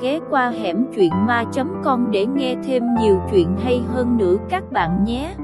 ghé qua hẻm truyện ma.com để nghe thêm nhiều chuyện hay hơn nữa các bạn nhé.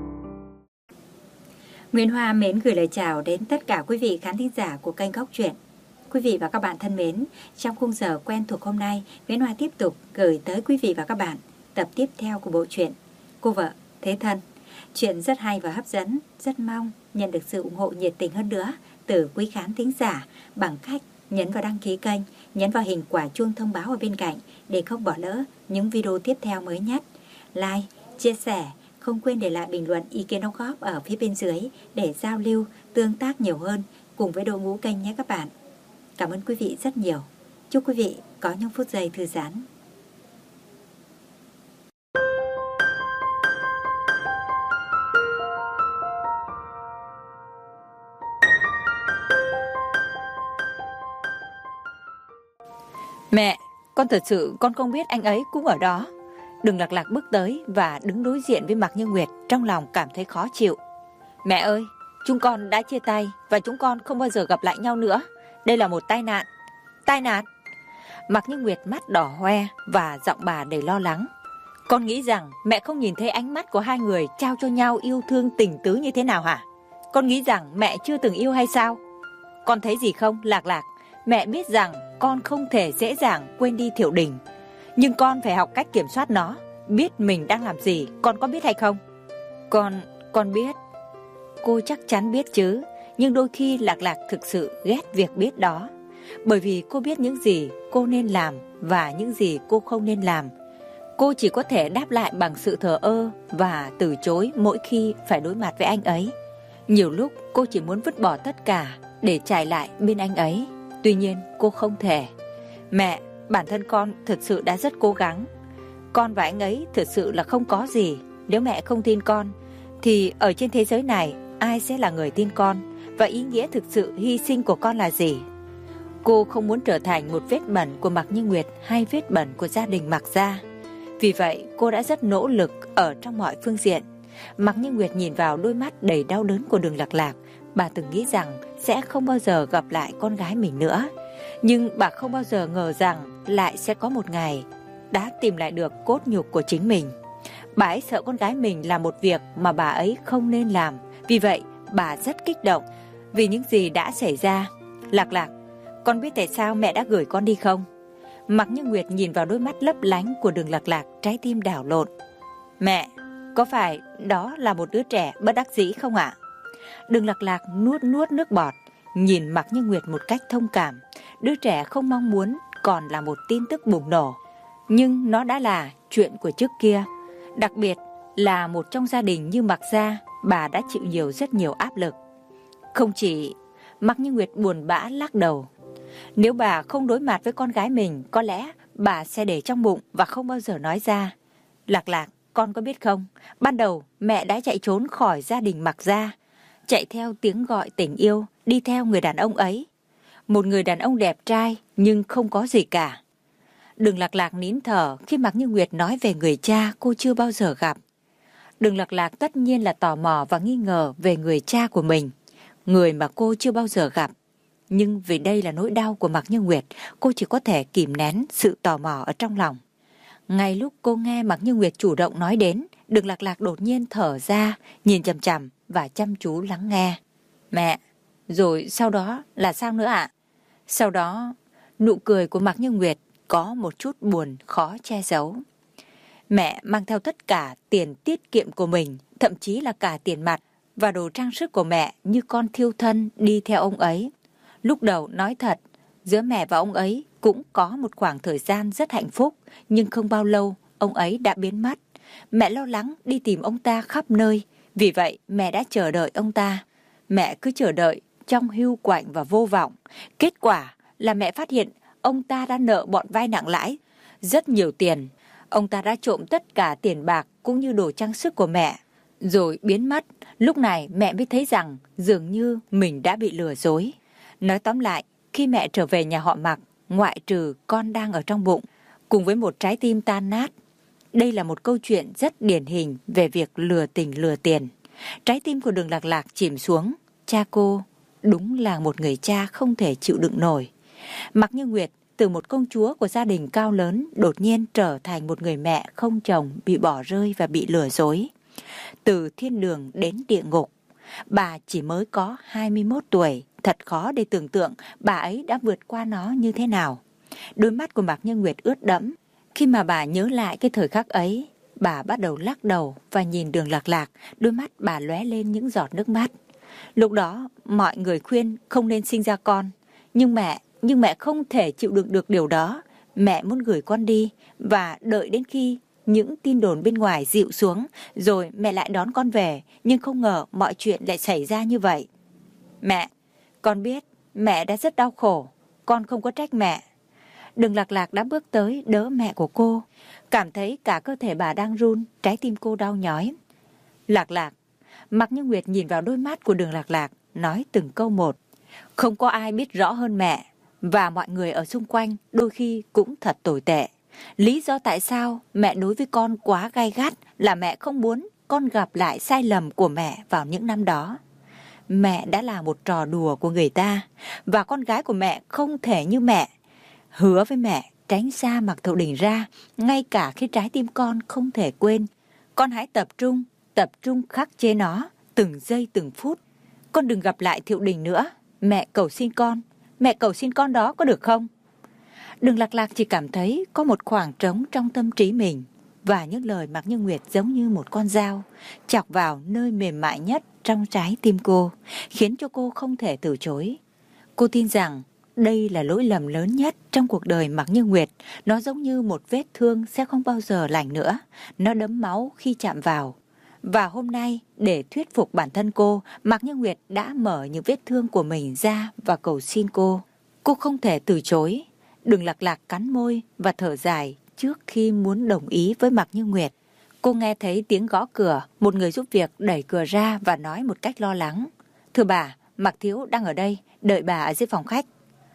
Nguyễn Hoa mến gửi lời chào đến tất cả quý vị khán thính giả của kênh Góc Truyện. Quý vị và các bạn thân mến, trong khung giờ quen thuộc hôm nay, Nguyễn Hoa tiếp tục gửi tới quý vị và các bạn tập tiếp theo của bộ truyện Cô vợ thế thân. Chuyện rất hay và hấp dẫn, rất mong nhận được sự ủng hộ nhiệt tình hơn nữa từ quý khán thính giả bằng cách nhấn vào đăng ký kênh, nhấn vào hình quả chuông thông báo ở bên cạnh để không bỏ lỡ những video tiếp theo mới nhất. Like, chia sẻ, không quên để lại bình luận ý kiến đóng góp ở phía bên dưới để giao lưu, tương tác nhiều hơn cùng với đội ngũ kênh nhé các bạn. Cảm ơn quý vị rất nhiều. Chúc quý vị có những phút giây thư giãn. Mẹ, con thật sự con không biết anh ấy cũng ở đó. Đường Lạc Lạc bước tới và đứng đối diện với Mạc Như Nguyệt, trong lòng cảm thấy khó chịu. Mẹ ơi, chúng con đã chia tay và chúng con không bao giờ gặp lại nhau nữa. Đây là một tai nạn. Tai nạn? Mạc Như Nguyệt mắt đỏ hoe và giọng bà đầy lo lắng. Con nghĩ rằng mẹ không nhìn thấy ánh mắt của hai người trao cho nhau yêu thương tình tứ như thế nào hả? Con nghĩ rằng mẹ chưa từng yêu hay sao? Con thấy gì không, Lạc Lạc? Mẹ biết rằng con không thể dễ dàng quên đi Thiệu Đình, nhưng con phải học cách kiểm soát nó, biết mình đang làm gì, con có biết hay không? Con biết. Cô chắc chắn biết chứ, nhưng đôi khi Lạc Lạc thực sự ghét việc biết đó. Bởi vì cô biết những gì cô nên làm và những gì cô không nên làm. Cô chỉ có thể đáp lại bằng sự thờ ơ và từ chối mỗi khi phải đối mặt với anh ấy. Nhiều lúc cô chỉ muốn vứt bỏ tất cả để chạy lại bên anh ấy. Tuy nhiên cô không thể. Mẹ, bản thân con thật sự đã rất cố gắng. Con và anh ấy thật sự là không có gì. Nếu mẹ không tin con, thì ở trên thế giới này ai sẽ là người tin con? Và ý nghĩa thực sự hy sinh của con là gì? Cô không muốn trở thành một vết bẩn của Mạc Như Nguyệt hay vết bẩn của gia đình Mạc gia. Vì vậy cô đã rất nỗ lực ở trong mọi phương diện. Mạc Như Nguyệt nhìn vào đôi mắt đầy đau đớn của Đường Lạc Lạc. Bà từng nghĩ rằng sẽ không bao giờ gặp lại con gái mình nữa. Nhưng bà không bao giờ ngờ rằng lại sẽ có một ngày đã tìm lại được cốt nhục của chính mình. Bà ấy sợ con gái mình làm một việc mà bà ấy không nên làm. Vì vậy bà rất kích động vì những gì đã xảy ra. Lạc Lạc, con biết tại sao mẹ đã gửi con đi không? Mạc Như Nguyệt nhìn vào đôi mắt lấp lánh của Đường Lạc Lạc, trái tim đảo lộn. Mẹ, có phải đó là một đứa trẻ bất đắc dĩ không ạ? Đường Lạc Lạc nuốt nước bọt, nhìn Mạc Như Nguyệt một cách thông cảm. Đứa trẻ không mong muốn còn là một tin tức bùng nổ, nhưng nó đã là chuyện của trước kia. Đặc biệt là một trong gia đình như Mạc gia, bà đã chịu rất nhiều áp lực. Không chỉ, Mạc Như Nguyệt buồn bã lắc đầu. Nếu bà không đối mặt với con gái mình, có lẽ bà sẽ để trong bụng và không bao giờ nói ra. Lạc Lạc, con có biết không, ban đầu mẹ đã chạy trốn khỏi gia đình Mạc gia, chạy theo tiếng gọi tình yêu, đi theo người đàn ông ấy. Một người đàn ông đẹp trai nhưng không có gì cả. Đường Lạc Lạc nín thở khi Mạc Như Nguyệt nói về người cha cô chưa bao giờ gặp. Đường Lạc Lạc tất nhiên là tò mò và nghi ngờ về người cha của mình, người mà cô chưa bao giờ gặp. Nhưng vì đây là nỗi đau của Mạc Như Nguyệt, cô chỉ có thể kìm nén sự tò mò ở trong lòng. Ngay lúc cô nghe Mạc Như Nguyệt chủ động nói đến, Đường Lạc Lạc đột nhiên thở ra, nhìn chằm chằm và chăm chú lắng nghe. Mẹ, rồi sau đó là sao nữa ạ? Sau đó, nụ cười của Mạc Như Nguyệt có một chút buồn khó che giấu. Mẹ mang theo tất cả tiền tiết kiệm của mình, thậm chí là cả tiền mặt và đồ trang sức của mẹ như con thiêu thân đi theo ông ấy. Lúc đầu nói thật, giữa mẹ và ông ấy cũng có một khoảng thời gian rất hạnh phúc, nhưng không bao lâu ông ấy đã biến mất. Mẹ lo lắng đi tìm ông ta khắp nơi, vì vậy mẹ đã chờ đợi ông ta. Mẹ cứ chờ đợi trong hiu quạnh và vô vọng. Kết quả là mẹ phát hiện ông ta đã nợ bọn vay nặng lãi rất nhiều tiền. Ông ta đã trộm tất cả tiền bạc cũng như đồ trang sức của mẹ, rồi biến mất. Lúc này mẹ mới thấy rằng dường như mình đã bị lừa dối. Nói tóm lại, khi mẹ trở về nhà họ Mạc, ngoại trừ con đang ở trong bụng, cùng với một trái tim tan nát. Đây là một câu chuyện rất điển hình về việc lừa tình lừa tiền. Trái tim của Đường Lạc Lạc chìm xuống. Cha cô đúng là một người cha không thể chịu đựng nổi. Mạc Như Nguyệt từ một công chúa của gia đình cao lớn đột nhiên trở thành một người mẹ không chồng, bị bỏ rơi và bị lừa dối. Từ thiên đường đến địa ngục. Bà chỉ mới có 21 tuổi, thật khó để tưởng tượng bà ấy đã vượt qua nó như thế nào. Đôi mắt của Mạc Như Nguyệt ướt đẫm. Khi mà bà nhớ lại cái thời khắc ấy, bà bắt đầu lắc đầu và nhìn Đường Lạc Lạc, đôi mắt bà lóe lên những giọt nước mắt. Lúc đó, mọi người khuyên không nên sinh ra con. Nhưng mẹ không thể chịu đựng được điều đó. Mẹ muốn gửi con đi và đợi đến khi những tin đồn bên ngoài dịu xuống, rồi mẹ lại đón con về. Nhưng không ngờ mọi chuyện lại xảy ra như vậy. Mẹ, con biết mẹ đã rất đau khổ. Con không có trách mẹ. Đường Lạc Lạc đã bước tới đỡ mẹ của cô. Cảm thấy cả cơ thể bà đang run, trái tim cô đau nhói. Lạc Lạc. Mạc Như Nguyệt nhìn vào đôi mắt của Đường Lạc Lạc, nói từng câu một. Không có ai biết rõ hơn mẹ, và mọi người ở xung quanh đôi khi cũng thật tồi tệ. Lý do tại sao mẹ đối với con quá gay gắt là mẹ không muốn con gặp lại sai lầm của mẹ vào những năm đó. Mẹ đã là một trò đùa của người ta, và con gái của mẹ không thể như mẹ. Hứa với mẹ tránh xa Mạc Thiệu Đình ra, ngay cả khi trái tim con không thể quên. Con hãy tập trung khắc chế nó, từng giây từng phút. Con đừng gặp lại Thiệu Đình nữa. Mẹ cầu xin con đó có được không? Đường Lạc Lạc chỉ cảm thấy có một khoảng trống trong tâm trí mình, và những lời Mạc Như Nguyệt giống như một con dao chọc vào nơi mềm mại nhất trong trái tim cô, khiến cho cô không thể từ chối. Cô tin rằng đây là lỗi lầm lớn nhất trong cuộc đời Mạc Như Nguyệt. Nó giống như một vết thương sẽ không bao giờ lành nữa. Nó đẫm máu khi chạm vào. Và hôm nay, để thuyết phục bản thân cô, Mạc Như Nguyệt đã mở những vết thương của mình ra và cầu xin cô. Cô không thể từ chối. Đường Lạc Lạc cắn môi và thở dài trước khi muốn đồng ý với Mạc Như Nguyệt. Cô nghe thấy tiếng gõ cửa, một người giúp việc đẩy cửa ra và nói một cách lo lắng. Thưa bà, Mạc Thiếu đang ở đây, đợi bà ở dưới phòng khách.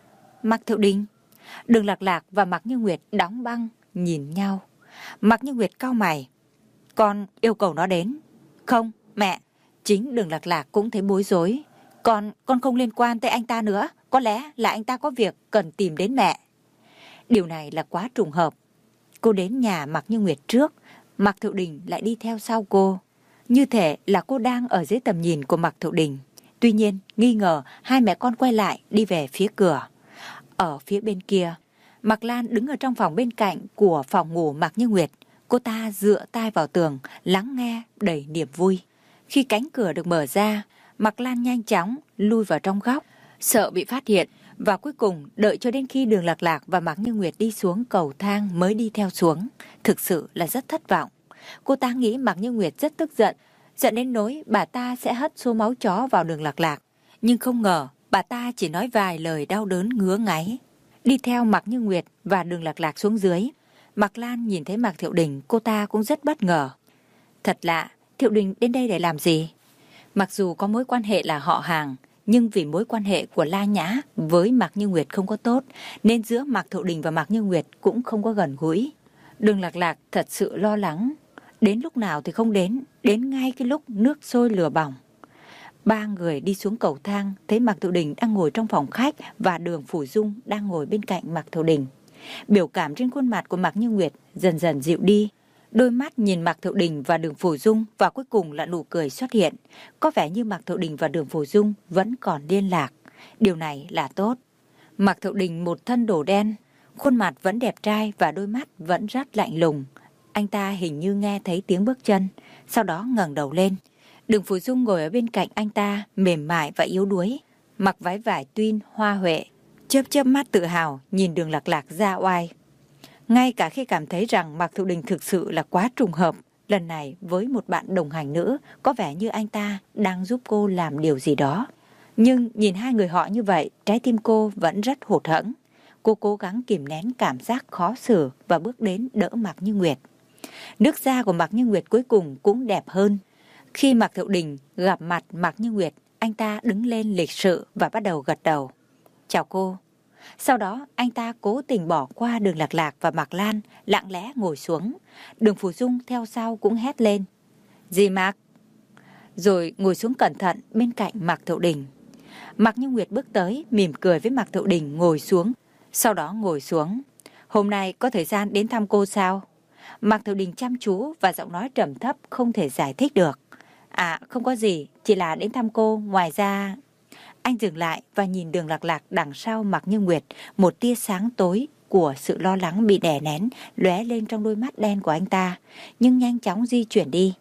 Mạc Thiệu Đình. Đường Lạc Lạc và Mạc Như Nguyệt đóng băng, nhìn nhau. Mạc Như Nguyệt cau mày. Con yêu cầu nó đến. Không, mẹ. Chính Đường Lạc Lạc cũng thấy bối rối. Con không liên quan tới anh ta nữa. Có lẽ là anh ta có việc cần tìm đến mẹ. Điều này là quá trùng hợp. Cô đến nhà Mạc Như Nguyệt trước, Mạc Thiệu Đình lại đi theo sau cô. Như thể là cô đang ở dưới tầm nhìn của Mạc Thiệu Đình. Tuy nhiên, nghi ngờ hai mẹ con quay lại đi về phía cửa. Ở phía bên kia, Mạc Lan đứng ở trong phòng bên cạnh của phòng ngủ Mạc Như Nguyệt. Cô ta dựa tai vào tường, lắng nghe đầy niềm vui. Khi cánh cửa được mở ra, Mạc Lan nhanh chóng lui vào trong góc, sợ bị phát hiện. Và cuối cùng đợi cho đến khi Đường Lạc Lạc và Mạc Như Nguyệt đi xuống cầu thang mới đi theo xuống. Thực sự là rất thất vọng. Cô ta nghĩ Mạc Như Nguyệt rất tức giận, giận đến nỗi bà ta sẽ hất xô máu chó vào Đường Lạc Lạc. Nhưng không ngờ bà ta chỉ nói vài lời đau đớn ngứa ngáy. Đi theo Mạc Như Nguyệt và Đường Lạc Lạc xuống dưới, Mạc Lan nhìn thấy Mạc Thiệu Đình, cô ta cũng rất bất ngờ. Thật lạ, Thiệu Đình đến đây để làm gì? Mặc dù có mối quan hệ là họ hàng, nhưng vì mối quan hệ của La Nhã với Mạc Như Nguyệt không có tốt, nên giữa Mạc Thiệu Đình và Mạc Như Nguyệt cũng không có gần gũi. Đường Lạc Lạc thật sự lo lắng. Đến lúc nào thì không đến ngay cái lúc nước sôi lửa bỏng. Ba người đi xuống cầu thang, thấy Mạc Thiệu Đình đang ngồi trong phòng khách và Đường Phủ Dung đang ngồi bên cạnh Mạc Thiệu Đình. Biểu cảm trên khuôn mặt của Mạc Như Nguyệt dần dần dịu đi. Đôi mắt nhìn Mạc Thiệu Đình và Đường Phủ Dung và cuối cùng là nụ cười xuất hiện. Có vẻ như Mạc Thiệu Đình và Đường Phủ Dung vẫn còn liên lạc. Điều này là tốt. Mạc Thiệu Đình một thân đồ đen, khuôn mặt vẫn đẹp trai và đôi mắt vẫn rất lạnh lùng. Anh ta hình như nghe thấy tiếng bước chân, sau đó ngẩng đầu lên. Đường Phủ Dung ngồi ở bên cạnh anh ta, mềm mại và yếu đuối, mặc váy vải tuyên hoa huệ, chớp chớp mắt tự hào nhìn Đường Lạc Lạc ra oai. Ngay cả khi cảm thấy rằng Mạc Thiệu Đình thực sự là quá trùng hợp, lần này với một bạn đồng hành nữ, có vẻ như anh ta đang giúp cô làm điều gì đó. Nhưng nhìn hai người họ như vậy, trái tim cô vẫn rất hụt hẫng. Cô cố gắng kìm nén cảm giác khó xử và bước đến đỡ Mạc Như Nguyệt. Nước da của Mạc Như Nguyệt cuối cùng cũng đẹp hơn. Khi Mạc Thiệu Đình gặp mặt Mạc Như Nguyệt, anh ta đứng lên lịch sự và bắt đầu gật đầu. Chào cô. Sau đó anh ta cố tình bỏ qua Đường Lạc Lạc và Mạc Lan, lặng lẽ ngồi xuống. Đường Phủ Dung theo sau cũng hét lên. Gì Mạc? Rồi ngồi xuống cẩn thận bên cạnh Mạc Thiệu Đình. Mạc Như Nguyệt bước tới, mỉm cười với Mạc Thiệu Đình ngồi xuống. Sau đó ngồi xuống. Hôm nay có thời gian đến thăm cô sao? Mạc Thiệu Đình chăm chú và giọng nói trầm thấp không thể giải thích được. À, không có gì, chỉ là đến thăm cô, ngoài ra... Anh dừng lại và nhìn Đường Lạc Lạc đằng sau Mạc Như Nguyệt, một tia sáng tối của sự lo lắng bị đè nén lóe lên trong đôi mắt đen của anh ta, nhưng nhanh chóng di chuyển đi.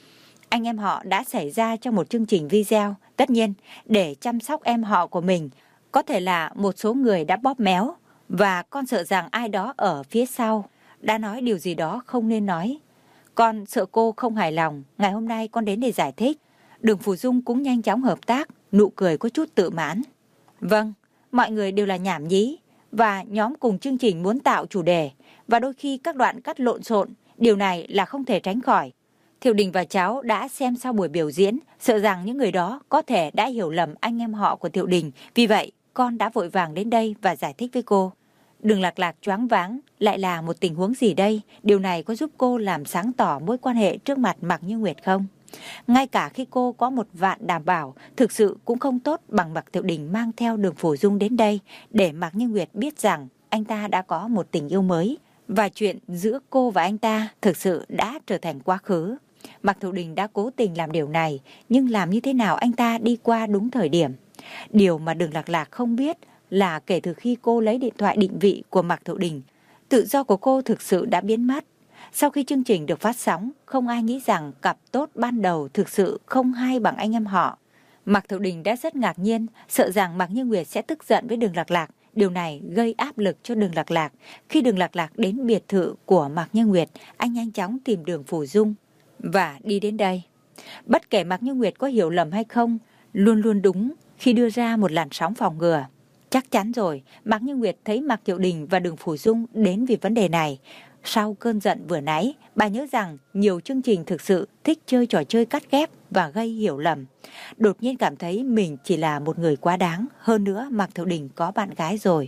Anh em họ đã xảy ra trong một chương trình video, tất nhiên để chăm sóc em họ của mình, có thể là một số người đã bóp méo và con sợ rằng ai đó ở phía sau đã nói điều gì đó không nên nói. Con sợ cô không hài lòng, ngày hôm nay con đến để giải thích. Đường Phủ Dung cũng nhanh chóng hợp tác, nụ cười có chút tự mãn. Vâng, mọi người đều là nhảm nhí và nhóm cùng chương trình muốn tạo chủ đề và đôi khi các đoạn cắt lộn xộn, điều này là không thể tránh khỏi. Thiệu Đình và cháu đã xem sau buổi biểu diễn, sợ rằng những người đó có thể đã hiểu lầm anh em họ của Thiệu Đình, vì vậy con đã vội vàng đến đây và giải thích với cô. Đường Lạc Lạc choáng váng, lại là một tình huống gì đây? Điều này có giúp cô làm sáng tỏ mối quan hệ trước mặt Mạc Như Nguyệt không? Ngay cả khi cô có một vạn đảm bảo, thực sự cũng không tốt bằng Mạc Thiệu Đình mang theo Đường Phủ Dung đến đây để Mạc Như Nguyệt biết rằng anh ta đã có một tình yêu mới và chuyện giữa cô và anh ta thực sự đã trở thành quá khứ. Mạc Thiệu Đình đã cố tình làm điều này, nhưng làm như thế nào anh ta đi qua đúng thời điểm? Điều mà Đường Lạc Lạc không biết là kể từ khi cô lấy điện thoại định vị của Mạc Thiệu Đình, tự do của cô thực sự đã biến mất. Sau khi chương trình được phát sóng, không ai nghĩ rằng cặp tốt ban đầu thực sự không hay bằng anh em họ. Mạc Thiệu Đình đã rất ngạc nhiên, sợ rằng Mạc Như Nguyệt sẽ tức giận với Đường Lạc Lạc. Điều này gây áp lực cho Đường Lạc Lạc. Khi Đường Lạc Lạc đến biệt thự của Mạc Như Nguyệt, anh nhanh chóng tìm Đường Phủ Dung và đi đến đây. Bất kể Mạc Như Nguyệt có hiểu lầm hay không, luôn luôn đúng khi đưa ra một làn sóng phòng ngừa. Chắc chắn rồi, Mạc Như Nguyệt thấy Mạc Thiệu Đình và Đường Phủ Dung đến vì vấn đề này. Sau cơn giận vừa nãy, bà nhớ rằng nhiều chương trình thực sự thích chơi trò chơi cắt ghép và gây hiểu lầm. Đột nhiên cảm thấy mình chỉ là một người quá đáng, hơn nữa Mạc Thiệu Đình có bạn gái rồi.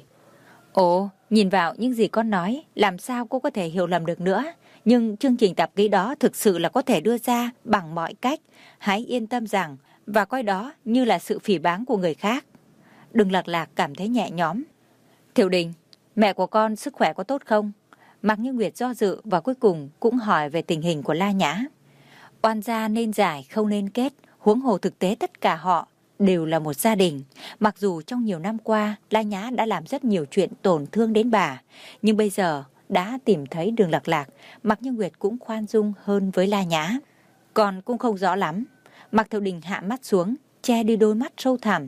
Ồ, nhìn vào những gì con nói, làm sao cô có thể hiểu lầm được nữa? Nhưng chương trình tạp kỹ đó thực sự là có thể đưa ra bằng mọi cách. Hãy yên tâm rằng và coi đó như là sự phỉ báng của người khác. Đường Lạc Lạc cảm thấy nhẹ nhõm. Thiệu Đình, mẹ của con sức khỏe có tốt không? Mạc Như Nguyệt do dự và cuối cùng cũng hỏi về tình hình của La Nhã. Oan gia nên giải không nên kết, huống hồ thực tế tất cả họ đều là một gia đình. Mặc dù trong nhiều năm qua La Nhã đã làm rất nhiều chuyện tổn thương đến bà, nhưng bây giờ đã tìm thấy Đường Lạc Lạc, Mạc Như Nguyệt cũng khoan dung hơn với La Nhã. Con cũng không rõ lắm. Mạc Thiệu Đình hạ mắt xuống, che đi đôi mắt sâu thẳm.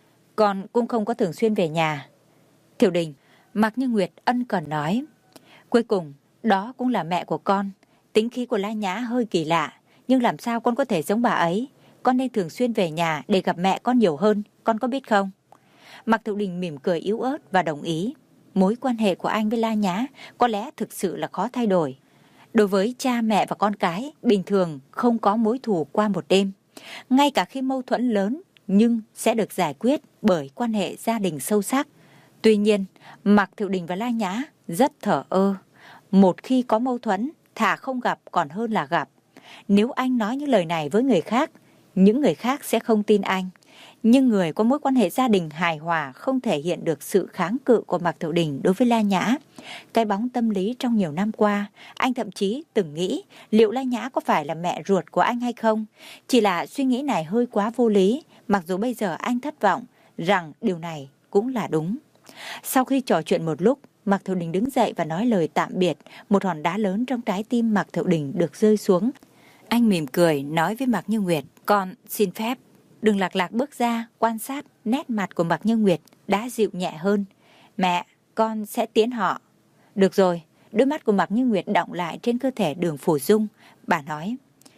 Con cũng không có thường xuyên về nhà. Thiệu Đình, Mạc Như Nguyệt ân cần nói. Cuối cùng, đó cũng là mẹ của con. Tính khí của La Nhã hơi kỳ lạ, nhưng làm sao con có thể giống bà ấy? Con nên thường xuyên về nhà để gặp mẹ con nhiều hơn, con có biết không? Mạc Thiệu Đình mỉm cười yếu ớt và đồng ý. Mối quan hệ của anh với La Nhã có lẽ thực sự là khó thay đổi. Đối với cha mẹ và con cái, bình thường không có mối thù qua một đêm. Ngay cả khi mâu thuẫn lớn, nhưng sẽ được giải quyết bởi quan hệ gia đình sâu sắc. Tuy nhiên, Mạc Thiệu Đình và La Nhã rất thờ ơ. Một khi có mâu thuẫn, thà không gặp còn hơn là gặp. Nếu anh nói những lời này với người khác, những người khác sẽ không tin anh. Nhưng người có mối quan hệ gia đình hài hòa không thể hiện được sự kháng cự của Mạc Thiệu Đình đối với La Nhã. Cái bóng tâm lý trong nhiều năm qua, anh thậm chí từng nghĩ liệu La Nhã có phải là mẹ ruột của anh hay không. Chỉ là suy nghĩ này hơi quá vô lý, mặc dù bây giờ anh thất vọng rằng điều này cũng là đúng. Sau khi trò chuyện một lúc, Mạc Thiệu Đình đứng dậy và nói lời tạm biệt. Một hòn đá lớn trong trái tim Mạc Thiệu Đình được rơi xuống. Anh mỉm cười nói với Mạc Như Nguyệt, con xin phép. Đường Lạc Lạc bước ra, quan sát nét mặt của Mạc Như Nguyệt đã dịu nhẹ hơn. Mẹ, con sẽ tiễn họ. Được rồi, đôi mắt của Mạc Như Nguyệt đọng lại trên cơ thể Đường Phủ Dung. Bà nói,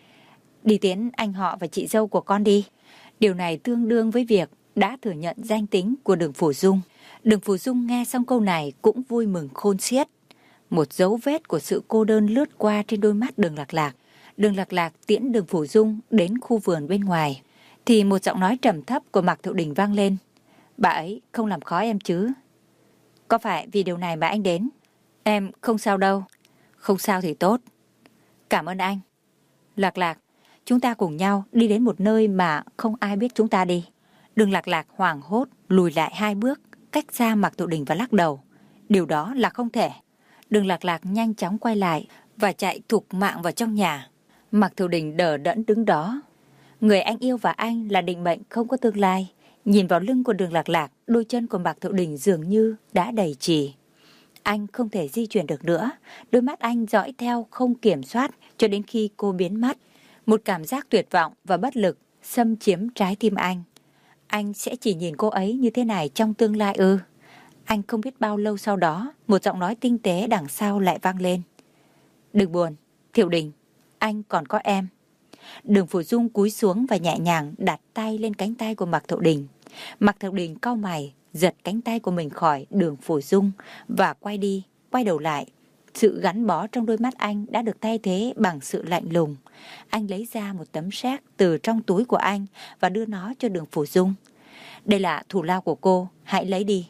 đi tiễn anh họ và chị dâu của con đi. Điều này tương đương với việc đã thừa nhận danh tính của Đường Phủ Dung. Đường Phủ Dung nghe xong câu này cũng vui mừng khôn xiết. Một dấu vết của sự cô đơn lướt qua trên đôi mắt Đường Lạc Lạc. Đường Lạc Lạc tiễn Đường Phủ Dung đến khu vườn bên ngoài. Thì một giọng nói trầm thấp của Mạc Thiệu Đình vang lên. Bà ấy không làm khó em chứ? Có phải vì điều này mà anh đến? Em không sao đâu. Không sao thì tốt. Cảm ơn anh. Lạc Lạc, chúng ta cùng nhau đi đến một nơi mà không ai biết chúng ta đi. Đường Lạc Lạc hoảng hốt lùi lại 2 bước, cách xa Mạc Thiệu Đình và lắc đầu. Điều đó là không thể. Đường Lạc Lạc nhanh chóng quay lại và chạy thục mạng vào trong nhà. Mạc Thiệu Đình đờ đẫn đứng đó. Người anh yêu và anh là định mệnh không có tương lai. Nhìn vào lưng của Đường Lạc Lạc, đôi chân của Mạc Thiệu Đình dường như đã đầy trì. Anh không thể di chuyển được nữa. Đôi mắt anh dõi theo không kiểm soát cho đến khi cô biến mất. Một cảm giác tuyệt vọng và bất lực xâm chiếm trái tim anh. Anh sẽ chỉ nhìn cô ấy như thế này trong tương lai ư? Anh không biết bao lâu sau đó, một giọng nói tinh tế đằng sau lại vang lên. Đừng buồn, Thiệu Đình, anh còn có em. Đường Phủ Dung cúi xuống và nhẹ nhàng đặt tay lên cánh tay của Mạc Thiệu Đình. Mạc Thiệu Đình cau mày, giật cánh tay của mình khỏi Đường Phủ Dung và quay đầu lại. Sự gắn bó trong đôi mắt anh đã được thay thế bằng sự lạnh lùng. Anh lấy ra một tấm séc từ trong túi của anh và đưa nó cho Đường Phủ Dung. Đây là thù lao của cô, hãy lấy đi.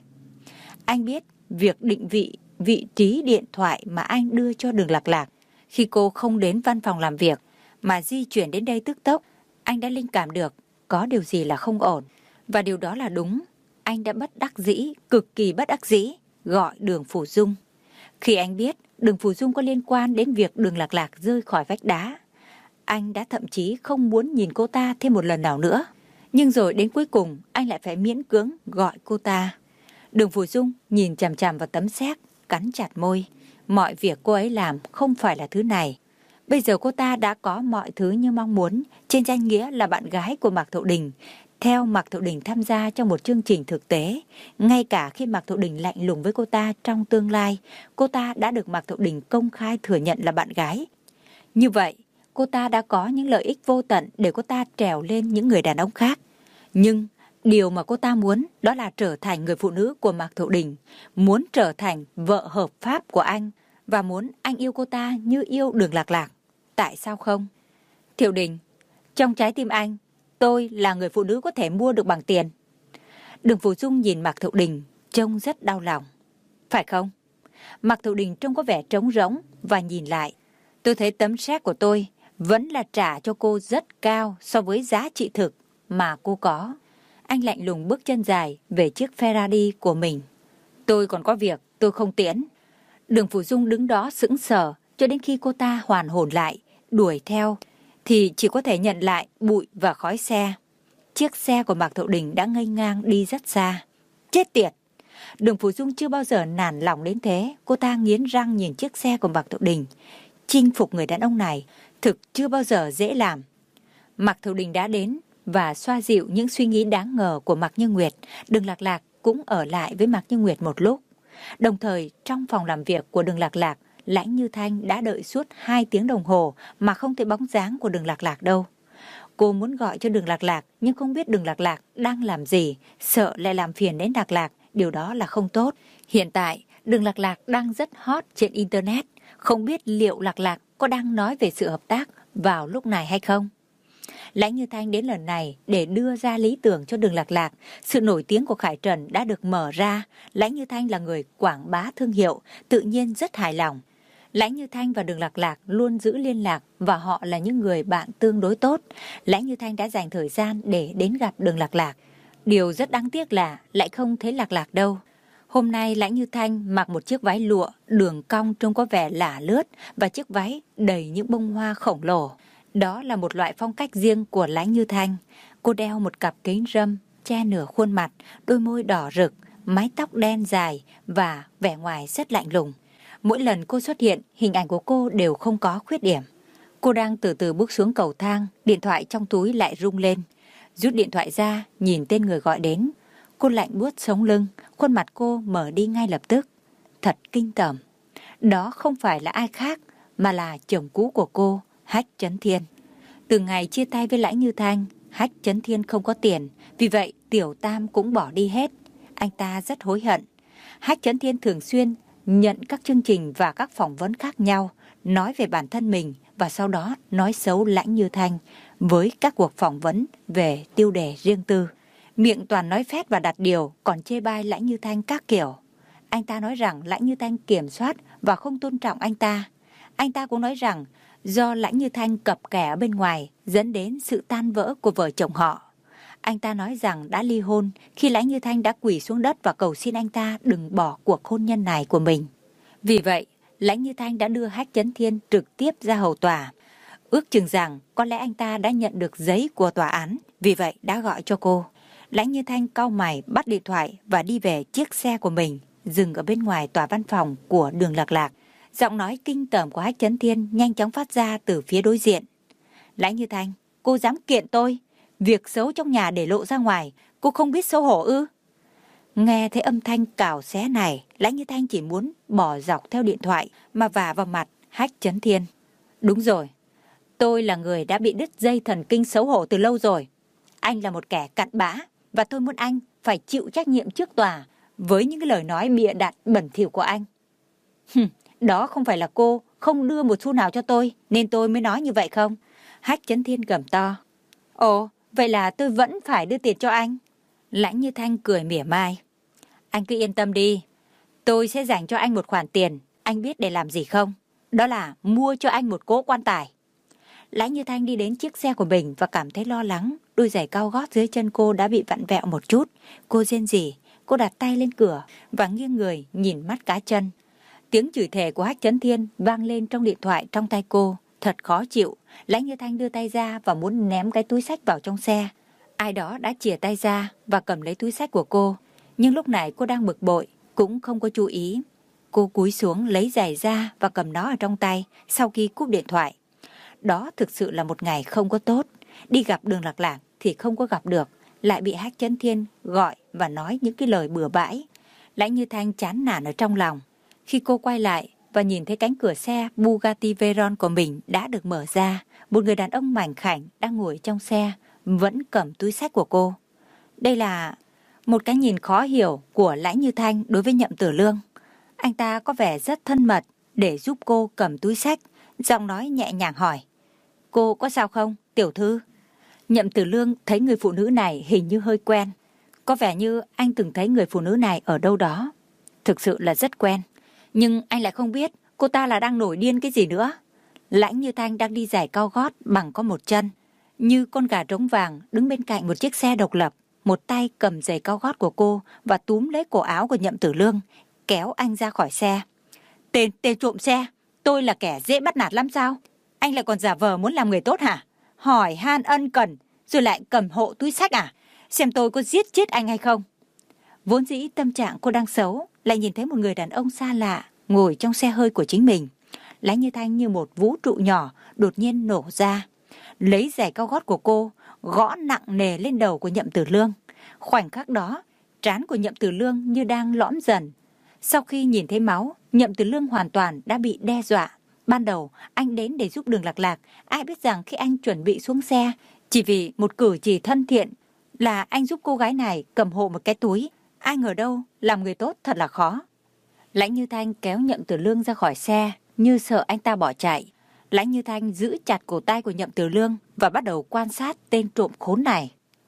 Anh biết việc định vị trí điện thoại mà anh đưa cho Đường Lạc Lạc. Khi cô không đến văn phòng làm việc mà di chuyển đến đây tức tốc, anh đã linh cảm được có điều gì là không ổn. Và điều đó là đúng. Anh đã bất đắc dĩ, cực kỳ bất đắc dĩ, gọi Đường Phủ Dung. Khi anh biết Đường Phủ Dung có liên quan đến việc Đường Lạc Lạc rơi khỏi vách đá, anh đã thậm chí không muốn nhìn cô ta thêm một lần nào nữa. Nhưng rồi đến cuối cùng, anh lại phải miễn cưỡng gọi cô ta. Đường Phủ Dung nhìn chằm chằm vào tấm séc, cắn chặt môi. Mọi việc cô ấy làm không phải là thứ này. Bây giờ cô ta đã có mọi thứ như mong muốn, trên danh nghĩa là bạn gái của Mạc Thiệu Đình. Theo Mạc Thiệu Đình tham gia trong một chương trình thực tế, ngay cả khi Mạc Thiệu Đình lạnh lùng với cô ta trong tương lai, cô ta đã được Mạc Thiệu Đình công khai thừa nhận là bạn gái. Như vậy, cô ta đã có những lợi ích vô tận để cô ta trèo lên những người đàn ông khác. Nhưng điều mà cô ta muốn đó là trở thành người phụ nữ của Mạc Thiệu Đình, muốn trở thành vợ hợp pháp của anh và muốn anh yêu cô ta như yêu Đường Lạc Lạc. Tại sao không? Thiệu Đình, trong trái tim anh, tôi là người phụ nữ có thể mua được bằng tiền. Đường Phủ Dung nhìn Mạc Thiệu Đình, trông rất đau lòng. Phải không? Mạc Thiệu Đình trông có vẻ trống rỗng và nhìn lại. Tôi thấy tấm séc của tôi vẫn là trả cho cô rất cao so với giá trị thực mà cô có. Anh lạnh lùng bước chân dài về chiếc Ferrari của mình. Tôi còn có việc, tôi không tiễn. Đường Phủ Dung đứng đó sững sờ cho đến khi cô ta hoàn hồn lại, đuổi theo, thì chỉ có thể nhận lại bụi và khói xe. Chiếc xe của Mạc Thiệu Đình đã ngây ngang đi rất xa. Chết tiệt! Đường Phủ Dung chưa bao giờ nản lòng đến thế. Cô ta nghiến răng nhìn chiếc xe của Mạc Thiệu Đình. Chinh phục người đàn ông này thực chưa bao giờ dễ làm. Mạc Thiệu Đình đã đến và xoa dịu những suy nghĩ đáng ngờ của Mạc Như Nguyệt. Đường Lạc Lạc cũng ở lại với Mạc Như Nguyệt một lúc. Đồng thời, trong phòng làm việc của Đường Lạc Lạc, Lãnh Như Thanh đã đợi suốt 2 tiếng đồng hồ mà không thấy bóng dáng của Đường Lạc Lạc đâu. Cô muốn gọi cho Đường Lạc Lạc nhưng không biết Đường Lạc Lạc đang làm gì, sợ lại làm phiền đến Lạc Lạc, điều đó là không tốt. Hiện tại, Đường Lạc Lạc đang rất hot trên Internet, không biết liệu Lạc Lạc có đang nói về sự hợp tác vào lúc này hay không. Lãnh Như Thanh đến lần này để đưa ra lý tưởng cho Đường Lạc Lạc. Sự nổi tiếng của Khải Trần đã được mở ra. Lãnh Như Thanh là người quảng bá thương hiệu, tự nhiên rất hài lòng. Lãnh Như Thanh và Đường Lạc Lạc luôn giữ liên lạc và họ là những người bạn tương đối tốt. Lãnh Như Thanh đã dành thời gian để đến gặp Đường Lạc Lạc. Điều rất đáng tiếc là lại không thấy Lạc Lạc đâu. Hôm nay Lãnh Như Thanh mặc một chiếc váy lụa, đường cong trông có vẻ lả lướt và chiếc váy đầy những bông hoa khổng lồ. Đó là một loại phong cách riêng của Lãnh Như Thanh. Cô đeo một cặp kính râm, che nửa khuôn mặt, đôi môi đỏ rực, mái tóc đen dài và vẻ ngoài rất lạnh lùng. Mỗi lần cô xuất hiện, hình ảnh của cô đều không có khuyết điểm. Cô đang từ từ bước xuống cầu thang, điện thoại trong túi lại rung lên. Rút điện thoại ra, nhìn tên người gọi đến. Cô lạnh buốt sống lưng, khuôn mặt cô mở đi ngay lập tức. Thật kinh tởm. Đó không phải là ai khác, mà là chồng cũ của cô, Hách Chấn Thiên. Từ ngày chia tay với Lãnh Như Thanh, Hách Chấn Thiên không có tiền, vì vậy Tiểu Tam cũng bỏ đi hết. Anh ta rất hối hận. Hách Chấn Thiên thường xuyên nhận các chương trình và các phỏng vấn khác nhau, nói về bản thân mình và sau đó nói xấu Lãnh Như Thanh với các cuộc phỏng vấn về tiêu đề riêng tư. Miệng toàn nói phét và đặt điều, còn chê bai Lãnh Như Thanh các kiểu. Anh ta nói rằng Lãnh Như Thanh kiểm soát và không tôn trọng anh ta. Anh ta cũng nói rằng do Lãnh Như Thanh cặp kè ở bên ngoài dẫn đến sự tan vỡ của vợ chồng họ. Anh ta nói rằng đã ly hôn khi Lãnh Như Thanh đã quỳ xuống đất và cầu xin anh ta đừng bỏ cuộc hôn nhân này của mình. Vì vậy, Lãnh Như Thanh đã đưa Hách Chấn Thiên trực tiếp ra hầu tòa. Ước chừng rằng có lẽ anh ta đã nhận được giấy của tòa án, vì vậy đã gọi cho cô. Lãnh Như Thanh cau mày bắt điện thoại và đi về chiếc xe của mình, dừng ở bên ngoài tòa văn phòng của Đường Lạc Lạc. Giọng nói kinh tởm của Hách Chấn Thiên nhanh chóng phát ra từ phía đối diện. Lãnh Như Thanh, cô dám kiện tôi? Việc xấu trong nhà để lộ ra ngoài, cô không biết xấu hổ ư? Nghe thấy âm thanh cào xé này, Lãnh Như Thanh chỉ muốn bỏ dọc theo điện thoại mà vả vào mặt Hách Chấn Thiên. Đúng rồi, tôi là người đã bị đứt dây thần kinh xấu hổ từ lâu rồi. Anh là một kẻ cặn bã và tôi muốn anh phải chịu trách nhiệm trước tòa với những cái lời nói bịa đặt bẩn thỉu của anh. Đó không phải là cô không đưa một xu nào cho tôi nên tôi mới nói như vậy không? Hách Chấn Thiên gầm to. Ồ, vậy là tôi vẫn phải đưa tiền cho anh. Lãnh Như Thanh cười mỉa mai. Anh cứ yên tâm đi, tôi sẽ dành cho anh một khoản tiền. Anh biết để làm gì không? Đó là mua cho anh một cỗ quan tài. Lãnh Như Thanh đi đến chiếc xe của mình và cảm thấy lo lắng. Đôi giày cao gót dưới chân cô đã bị vặn vẹo một chút. Cô rên rỉ, cô đặt tay lên cửa và nghiêng người nhìn mắt cá chân. Tiếng chửi thề của Hách Chấn Thiên vang lên trong điện thoại trong tay cô. Thật khó chịu. Lãnh Như Thanh đưa tay ra và muốn ném cái túi xách vào trong xe. Ai đó đã chìa tay ra và cầm lấy túi xách của cô. Nhưng lúc này cô đang bực bội, cũng không có chú ý. Cô cúi xuống lấy giày ra và cầm nó ở trong tay sau khi cúp điện thoại. Đó thực sự là một ngày không có tốt. Đi gặp Đường Lạc Lạc thì không có gặp được, lại bị Hách Chấn Thiên gọi và nói những cái lời bừa bãi. Lãnh Như Thanh chán nản ở trong lòng. Khi cô quay lại và nhìn thấy cánh cửa xe Bugatti Veyron của mình đã được mở ra, một người đàn ông mảnh khảnh đang ngồi trong xe, vẫn cầm túi xách của cô. Đây là một cái nhìn khó hiểu của Lãnh Như Thanh đối với Nhậm Tử Lương. Anh ta có vẻ rất thân mật để giúp cô cầm túi xách, giọng nói nhẹ nhàng hỏi. Cô có sao không, tiểu thư? Nhậm Tử Lương thấy người phụ nữ này hình như hơi quen. Có vẻ như anh từng thấy người phụ nữ này ở đâu đó. Thực sự là rất quen. Nhưng anh lại không biết cô ta là đang nổi điên cái gì nữa. Lãnh Như Thanh đang đi giày cao gót bằng có một chân, như con gà trống vàng đứng bên cạnh một chiếc xe độc lập. Một tay cầm giày cao gót của cô và túm lấy cổ áo của Nhậm Tử Lương, kéo anh ra khỏi xe. Tên trộm xe, tôi là kẻ dễ bắt nạt lắm sao? Anh lại còn giả vờ muốn làm người tốt hả? Hỏi han ân cần, rồi lại cầm hộ túi xách à? Xem tôi có giết chết anh hay không? Vốn dĩ tâm trạng cô đang xấu, lại nhìn thấy một người đàn ông xa lạ ngồi trong xe hơi của chính mình. Lãnh Như Thanh như một vũ trụ nhỏ đột nhiên nổ ra, lấy giày cao gót của cô gõ nặng nề lên đầu của Nhậm Tử Lương. Khoảnh khắc đó, trán của Nhậm Tử Lương như đang lõm dần. Sau khi nhìn thấy máu, Nhậm Tử Lương hoàn toàn đã bị đe dọa. Ban đầu, anh đến để giúp Đường Lạc Lạc. Ai biết rằng khi anh chuẩn bị xuống xe, chỉ vì một cử chỉ thân thiện là anh giúp cô gái này cầm hộ một cái túi. Ai ngờ đâu, làm người tốt thật là khó. Lãnh Như Thanh kéo Nhậm Tử Lương ra khỏi xe, như sợ anh ta bỏ chạy. Lãnh Như Thanh giữ chặt cổ tay của Nhậm Tử Lương và bắt đầu quan sát tên trộm khốn này.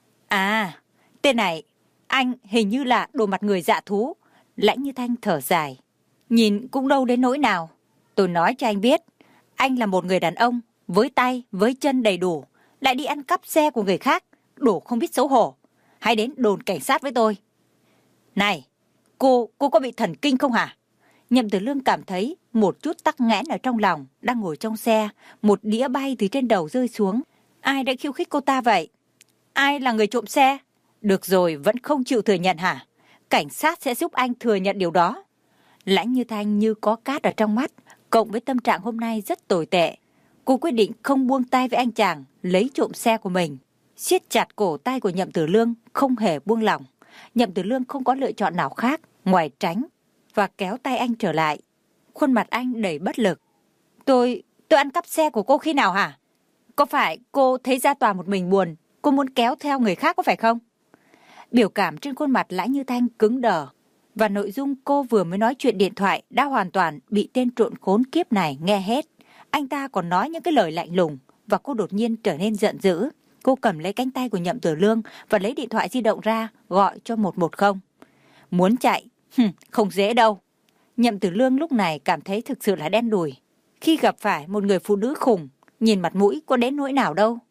À, tên này, anh hình như là đồ mặt người dạ thú. Lãnh Như Thanh thở dài. Nhìn cũng đâu đến nỗi nào. Tôi nói cho anh biết, anh là một người đàn ông, với tay, với chân đầy đủ, lại đi ăn cắp xe của người khác, đồ không biết xấu hổ. Hãy đến đồn cảnh sát với tôi. Này, cô có bị thần kinh không hả? Nhậm Tử Lương cảm thấy một chút tắc nghẽn ở trong lòng, đang ngồi trong xe, một đĩa bay từ trên đầu rơi xuống. Ai đã khiêu khích cô ta vậy? Ai là người trộm xe? Được rồi, vẫn không chịu thừa nhận hả? Cảnh sát sẽ giúp anh thừa nhận điều đó. Lãnh Như Thanh như có cát ở trong mắt, cộng với tâm trạng hôm nay rất tồi tệ. Cô quyết định không buông tay với anh chàng lấy trộm xe của mình. Siết chặt cổ tay của Nhậm Tử Lương, không hề buông lỏng. Nhậm Tử Lương không có lựa chọn nào khác ngoài tránh và kéo tay anh trở lại. Khuôn mặt anh đầy bất lực. Tôi ăn cắp xe của cô khi nào hả? Có phải cô thấy ra tòa một mình buồn, cô muốn kéo theo người khác có phải không? Biểu cảm trên khuôn mặt Lãnh Như Thanh cứng đờ, và nội dung cô vừa mới nói chuyện điện thoại đã hoàn toàn bị tên trộm khốn kiếp này nghe hết. Anh ta còn nói những cái lời lạnh lùng và cô đột nhiên trở nên giận dữ. Cô cầm lấy cánh tay của Nhậm Tử Lương và lấy điện thoại di động ra gọi cho 110. Muốn chạy? Không dễ đâu. Nhậm Tử Lương lúc này cảm thấy thực sự là đen đủi. Khi gặp phải một người phụ nữ khủng, nhìn mặt mũi có đến nỗi nào đâu.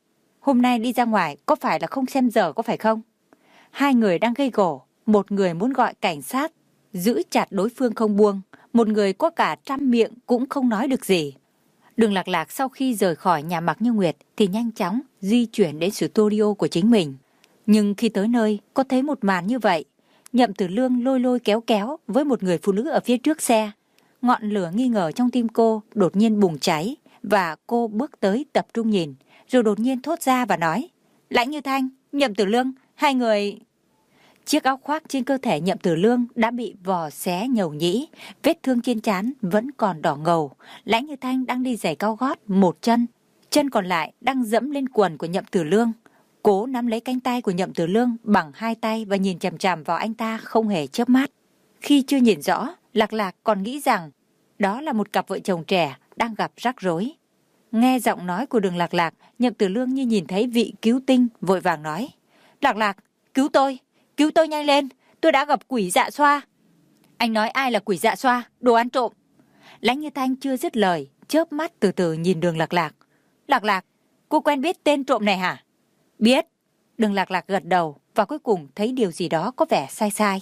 hôm nay đi ra ngoài có phải là không xem giờ có phải không? Hai người đang gây gổ, một người muốn gọi cảnh sát, giữ chặt đối phương không buông, một người có cả trăm miệng cũng không nói được gì. Đường Lạc Lạc sau khi rời khỏi nhà Mạc Như Nguyệt thì nhanh chóng di chuyển đến studio của chính mình. Nhưng khi tới nơi, có thấy một màn như vậy. Nhậm Tử Lương lôi lôi kéo kéo với một người phụ nữ ở phía trước xe. Ngọn lửa nghi ngờ trong tim cô đột nhiên bùng cháy và cô bước tới tập trung nhìn, rồi đột nhiên thốt ra và nói: Lãnh Như Thanh, Nhậm Tử Lương, hai người... Chiếc áo khoác trên cơ thể Nhậm Tử Lương đã bị vò xé nhầu nhĩ, vết thương trên trán vẫn còn đỏ ngầu. Lãnh Như Thanh đang đi giày cao gót một chân, chân còn lại đang dẫm lên quần của Nhậm Tử Lương. Cố nắm lấy cánh tay của Nhậm Tử Lương bằng hai tay và nhìn chằm chằm vào anh ta không hề chớp mắt. Khi chưa nhìn rõ, Lạc Lạc còn nghĩ rằng đó là một cặp vợ chồng trẻ đang gặp rắc rối. Nghe giọng nói của Đường Lạc Lạc, Nhậm Tử Lương như nhìn thấy vị cứu tinh, vội vàng nói: Lạc Lạc, cứu tôi nhanh lên, tôi đã gặp quỷ dạ xoa. Anh nói ai là quỷ dạ xoa, đồ ăn trộm. Lãnh Như Thanh chưa dứt lời, chớp mắt từ từ nhìn Đường Lạc Lạc. Lạc Lạc, cô quen biết tên trộm này hả? Biết. Đường Lạc Lạc gật đầu và cuối cùng thấy điều gì đó có vẻ sai sai.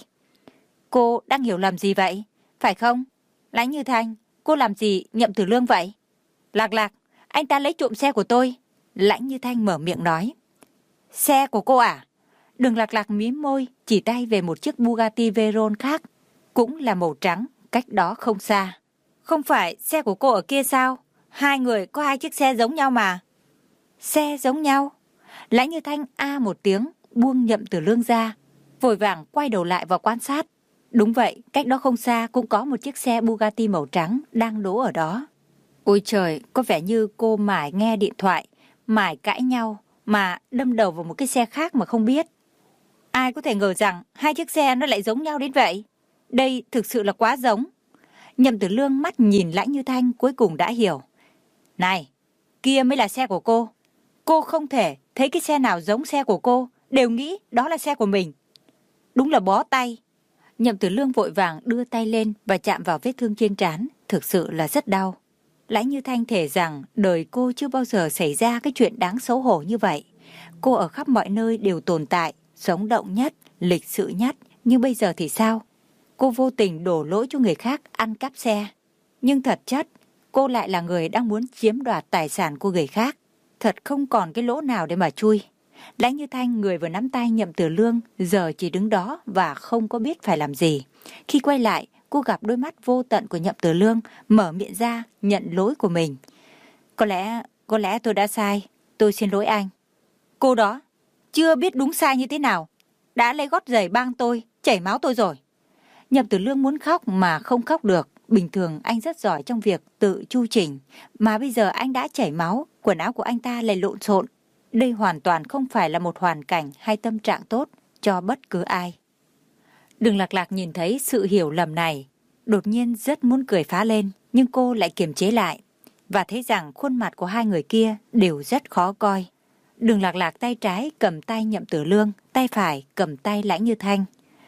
Cô đang hiểu lầm gì vậy, phải không? Lãnh Như Thanh, cô làm gì Nhậm Tử Lương vậy? Lạc Lạc, anh ta lấy trộm xe của tôi. Lãnh Như Thanh mở miệng nói. Xe của cô à? Đường Lạc Lạc mím môi, chỉ tay về một chiếc Bugatti Veyron khác, cũng là màu trắng, cách đó không xa. Không phải xe của cô ở kia sao? Hai người có hai chiếc xe giống nhau mà. Xe giống nhau? Lãnh Như Thanh a một tiếng, buông Nhậm Tử Lương ra, vội vàng quay đầu lại và quan sát. Đúng vậy, cách đó không xa cũng có một chiếc xe Bugatti màu trắng đang đỗ ở đó. Ôi trời, có vẻ như cô mải nghe điện thoại, mải cãi nhau mà đâm đầu vào một cái xe khác mà không biết. Ai có thể ngờ rằng hai chiếc xe nó lại giống nhau đến vậy? Đây thực sự là quá giống. Nhậm Tử Lương mắt nhìn Lãnh Như Thanh cuối cùng đã hiểu. Này, kia mới là xe của cô. Cô không thể thấy cái xe nào giống xe của cô, đều nghĩ đó là xe của mình. Đúng là bó tay. Nhậm Tử Lương vội vàng đưa tay lên và chạm vào vết thương trên trán, thực sự là rất đau. Lãnh Như Thanh thề rằng đời cô chưa bao giờ xảy ra cái chuyện đáng xấu hổ như vậy. Cô ở khắp mọi nơi đều tồn tại, sống động nhất, lịch sự nhất, nhưng bây giờ thì sao? Cô vô tình đổ lỗi cho người khác ăn cắp xe. Nhưng thật chất, cô lại là người đang muốn chiếm đoạt tài sản của người khác. Thật không còn cái lỗ nào để mà chui. Lãnh Như Thanh, người vừa nắm tay Nhậm Tử Lương, giờ chỉ đứng đó và không có biết phải làm gì. Khi quay lại, cô gặp đôi mắt vô tận của Nhậm Tử Lương, mở miệng ra nhận lỗi của mình. Có lẽ tôi đã sai, tôi xin lỗi anh. Cô đó, chưa biết đúng sai như thế nào, đã lấy gót giày bang tôi, chảy máu tôi rồi. Nhậm Tử Lương muốn khóc mà không khóc được. Bình thường anh rất giỏi trong việc tự chu chỉnh, mà bây giờ anh đã chảy máu, quần áo của anh ta lại lộn xộn. Đây hoàn toàn không phải là một hoàn cảnh hay tâm trạng tốt cho bất cứ ai. Đường Lạc Lạc nhìn thấy sự hiểu lầm này, đột nhiên rất muốn cười phá lên, nhưng cô lại kiềm chế lại, và thấy rằng khuôn mặt của hai người kia đều rất khó coi. Đường Lạc Lạc tay trái cầm tay Nhậm Tử Lương, tay phải cầm tay Lãnh Như Thanh.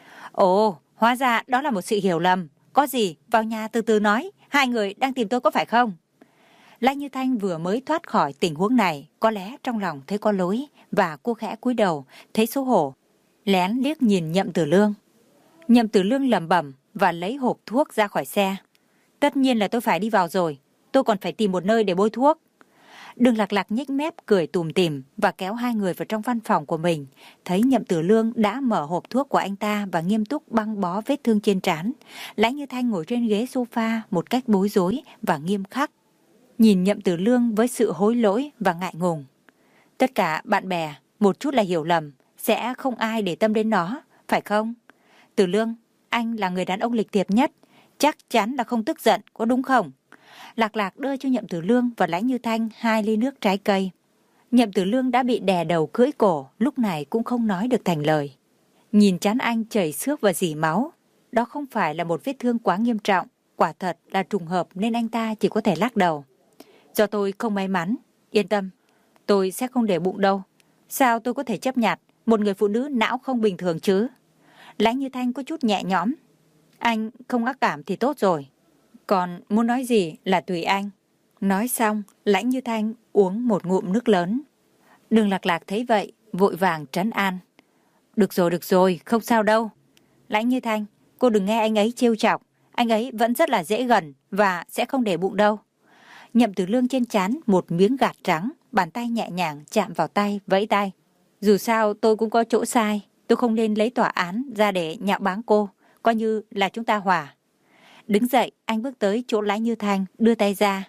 Ồ, hóa ra đó là một sự hiểu lầm. Có gì, vào nhà từ từ nói, hai người đang tìm tôi có phải không? Lãnh Như Thanh vừa mới thoát khỏi tình huống này, có lẽ trong lòng thấy có lỗi, và cô khẽ cúi đầu, thấy xấu hổ, lén liếc nhìn Nhậm Tử Lương. Nhậm Tử Lương lẩm bẩm và lấy hộp thuốc ra khỏi xe. Tất nhiên là tôi phải đi vào rồi, tôi còn phải tìm một nơi để bôi thuốc. Đường Lạc Lạc nhếch mép cười tủm tỉm và kéo hai người vào trong văn phòng của mình. Thấy Nhậm Tử Lương đã mở hộp thuốc của anh ta và nghiêm túc băng bó vết thương trên trán. Lãnh Như Thanh ngồi trên ghế sofa một cách bối rối và nghiêm khắc, nhìn Nhậm Tử Lương với sự hối lỗi và ngại ngùng. Tất cả bạn bè, một chút là hiểu lầm, sẽ không ai để tâm đến nó, phải không? Tử Lương, anh là người đàn ông lịch thiệp nhất, chắc chắn là không tức giận, có đúng không? Lạc Lạc đưa cho Nhậm Tử Lương và Lãnh Như Thanh 2 ly nước trái cây. Nhậm Tử Lương đã bị đè đầu cưỡi cổ, lúc này cũng không nói được thành lời. Nhìn trán anh chảy xước và rỉ máu, đó không phải là một vết thương quá nghiêm trọng, quả thật là trùng hợp nên anh ta chỉ có thể lắc đầu. Do tôi không may mắn, yên tâm, tôi sẽ không để bụng đâu. Sao tôi có thể chấp nhặt một người phụ nữ não không bình thường chứ? Lãnh Như Thanh có chút nhẹ nhõm. Anh không ác cảm thì tốt rồi. Còn muốn nói gì là tùy anh. Nói xong, Lãnh Như Thanh uống một ngụm nước lớn. Đường Lạc Lạc thấy vậy, vội vàng trấn an. Được rồi, không sao đâu. Lãnh Như Thanh, cô đừng nghe anh ấy trêu chọc. Anh ấy vẫn rất là dễ gần và sẽ không để bụng đâu. Nhậm Tử Lương trên trán một miếng gạt trắng, bàn tay nhẹ nhàng chạm vào tay, vẫy tay. Dù sao tôi cũng có chỗ sai, tôi không nên lấy tòa án ra để nhạo báng cô, coi như là chúng ta hòa. Đứng dậy, anh bước tới chỗ Lãnh Như Thanh, đưa tay ra.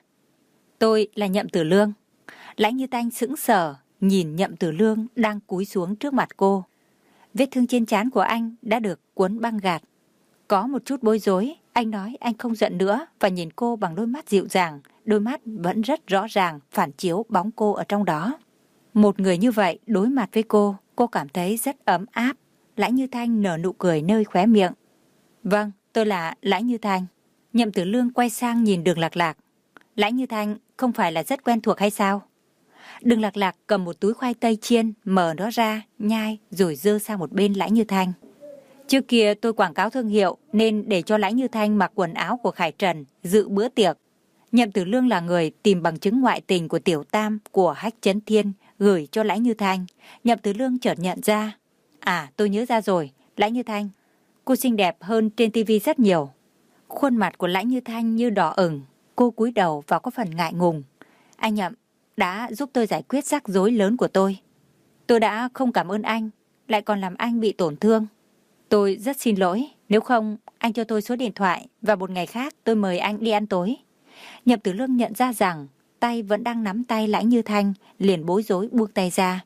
Tôi là Nhậm Tử Lương. Lãnh Như Thanh sững sờ, nhìn Nhậm Tử Lương đang cúi xuống trước mặt cô. Vết thương trên trán của anh đã được cuốn băng gạt. Có một chút bối rối, anh nói anh không giận nữa và nhìn cô bằng đôi mắt dịu dàng, đôi mắt vẫn rất rõ ràng phản chiếu bóng cô ở trong đó. Một người như vậy đối mặt với cô cảm thấy rất ấm áp. Lãnh Như Thanh nở nụ cười nơi khóe miệng. Vâng, tôi là Lãnh Như Thanh. Nhậm Tử Lương quay sang nhìn Đường Lạc Lạc. Lãnh Như Thanh không phải là rất quen thuộc hay sao? Đường Lạc Lạc cầm một túi khoai tây chiên, mở nó ra, nhai rồi dơ sang một bên Lãnh Như Thanh. Trước kia tôi quảng cáo thương hiệu nên để cho Lãnh Như Thanh mặc quần áo của Khải Trần dự bữa tiệc. Nhậm Tử Lương là người tìm bằng chứng ngoại tình của Tiểu Tam của Hách Chấn Thiên gửi cho Lãnh Như Thanh. Nhậm Tử Lương chợt nhận ra. À, tôi nhớ ra rồi, Lãnh Như Thanh. Cô xinh đẹp hơn trên tivi rất nhiều. Khuôn mặt của Lãnh Như Thanh như đỏ ửng. Cô cúi đầu và có phần ngại ngùng. Anh Nhậm đã giúp tôi giải quyết rắc rối lớn của tôi. Tôi đã không cảm ơn anh, lại còn làm anh bị tổn thương. Tôi rất xin lỗi, nếu không anh cho tôi số điện thoại và một ngày khác tôi mời anh đi ăn tối. Nhậm Tử Lương nhận ra rằng tay vẫn đang nắm tay Lãnh Như Thanh, liền bối rối buông tay ra.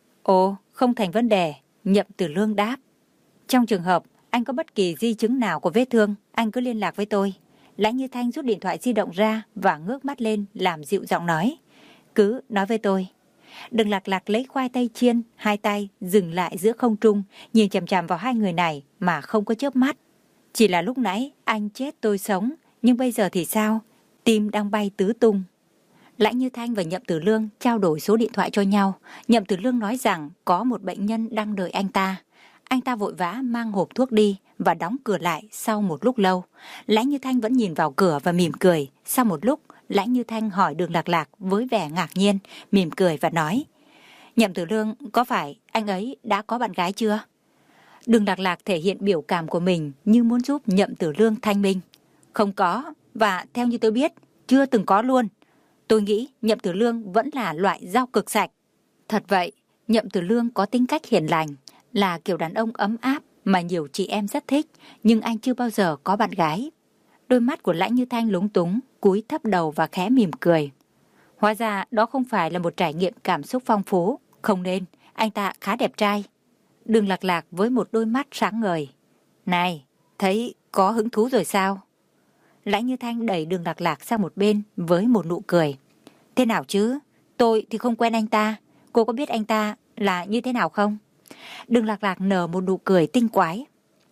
Ồ, không thành vấn đề, Nhậm Tử Lương đáp. Trong trường hợp anh có bất kỳ di chứng nào của vết thương, anh cứ liên lạc với tôi. Lãnh Như Thanh rút điện thoại di động ra và ngước mắt lên làm dịu giọng nói. Cứ nói với tôi. Đường Lạc Lạc lấy khoai tây chiên, hai tay dừng lại giữa không trung, nhìn chằm chằm vào hai người này mà không có chớp mắt. Chỉ là lúc nãy anh chết tôi sống, nhưng bây giờ thì sao? Tim đang bay tứ tung. Lãnh Như Thanh và Nhậm Tử Lương trao đổi số điện thoại cho nhau. Nhậm Tử Lương nói rằng có một bệnh nhân đang đợi anh ta. Anh ta vội vã mang hộp thuốc đi và đóng cửa lại sau một lúc lâu. Lãnh Như Thanh vẫn nhìn vào cửa và mỉm cười. Sau một lúc, Lãnh Như Thanh hỏi Đường Lạc Lạc với vẻ ngạc nhiên, mỉm cười và nói. Nhậm Tử Lương, có phải anh ấy đã có bạn gái chưa? Đường Lạc Lạc thể hiện biểu cảm của mình như muốn giúp Nhậm Tử Lương thanh minh. Không có, và theo như tôi biết, chưa từng có luôn. Tôi nghĩ Nhậm Tử Lương vẫn là loại rau cực sạch. Thật vậy, Nhậm Tử Lương có tính cách hiền lành, là kiểu đàn ông ấm áp mà nhiều chị em rất thích, nhưng anh chưa bao giờ có bạn gái. Đôi mắt của Lãnh Như Thanh lúng túng, cúi thấp đầu và khẽ mỉm cười. Hóa ra đó không phải là một trải nghiệm cảm xúc phong phú, không nên, anh ta khá đẹp trai. Đường Lạc Lạc với một đôi mắt sáng ngời. Này, thấy có hứng thú rồi sao? Lãnh Như Thanh đẩy Đường Lạc Lạc sang một bên với một nụ cười. Thế nào chứ? Tôi thì không quen anh ta. Cô có biết anh ta là như thế nào không? Đường Lạc Lạc nở một nụ cười tinh quái.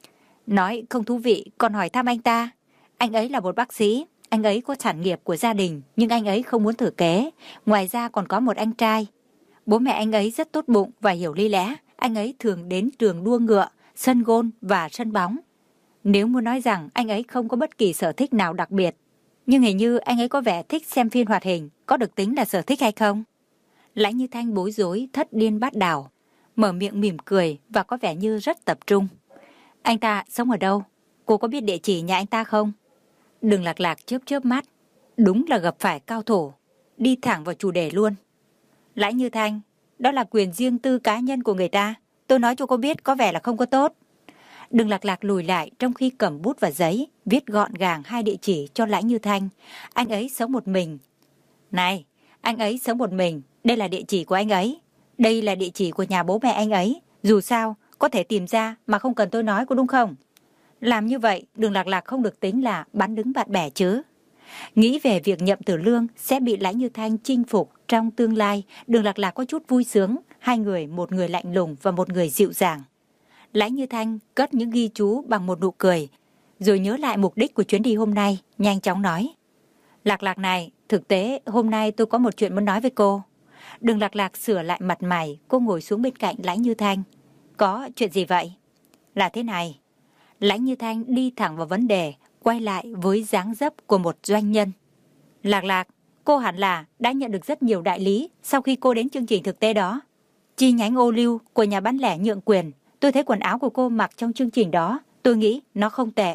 Nói không thú vị, còn hỏi thăm anh ta. Anh ấy là một bác sĩ. Anh ấy có sản nghiệp của gia đình, nhưng anh ấy không muốn thử kế. Ngoài ra còn có một anh trai. Bố mẹ anh ấy rất tốt bụng và hiểu lý lẽ. Anh ấy thường đến trường đua ngựa, sân gôn và sân bóng. Nếu muốn nói rằng anh ấy không có bất kỳ sở thích nào đặc biệt, nhưng hình như anh ấy có vẻ thích xem phim hoạt hình, có được tính là sở thích hay không? Lãnh Như Thanh bối rối, thất điên bát đảo, mở miệng mỉm cười và có vẻ như rất tập trung. Anh ta sống ở đâu? Cô có biết địa chỉ nhà anh ta không? Đường Lạc Lạc chớp chớp mắt. Đúng là gặp phải cao thủ. Đi thẳng vào chủ đề luôn. Lãnh Như Thanh, đó là quyền riêng tư cá nhân của người ta. Tôi nói cho cô biết có vẻ là không có tốt. Đường Lạc Lạc lùi lại trong khi cầm bút và giấy, viết gọn gàng hai địa chỉ cho Lãnh Như Thanh. Anh ấy sống một mình. Này, anh ấy sống một mình. Đây là địa chỉ của anh ấy. Đây là địa chỉ của nhà bố mẹ anh ấy. Dù sao, có thể tìm ra mà không cần tôi nói, có đúng không? Làm như vậy, Đường Lạc Lạc không được tính là bán đứng bạn bè chứ. Nghĩ về việc Nhậm Tử Lương sẽ bị Lãnh Như Thanh chinh phục trong tương lai, Đường Lạc Lạc có chút vui sướng. Hai người, một người lạnh lùng và một người dịu dàng. Lãnh Như Thanh cất những ghi chú bằng một nụ cười, rồi nhớ lại mục đích của chuyến đi hôm nay, nhanh chóng nói. Lạc Lạc này, thực tế hôm nay tôi có một chuyện muốn nói với cô. Đường Lạc Lạc sửa lại mặt mày, cô ngồi xuống bên cạnh Lãnh Như Thanh. Có chuyện gì vậy? Là thế này. Lãnh Như Thanh đi thẳng vào vấn đề, quay lại với dáng dấp của một doanh nhân. Lạc Lạc, cô hẳn là đã nhận được rất nhiều đại lý sau khi cô đến chương trình thực tế đó. chi nhánh ô lưu của nhà bán lẻ nhượng quyền. Tôi thấy quần áo của cô mặc trong chương trình đó, tôi nghĩ nó không tệ.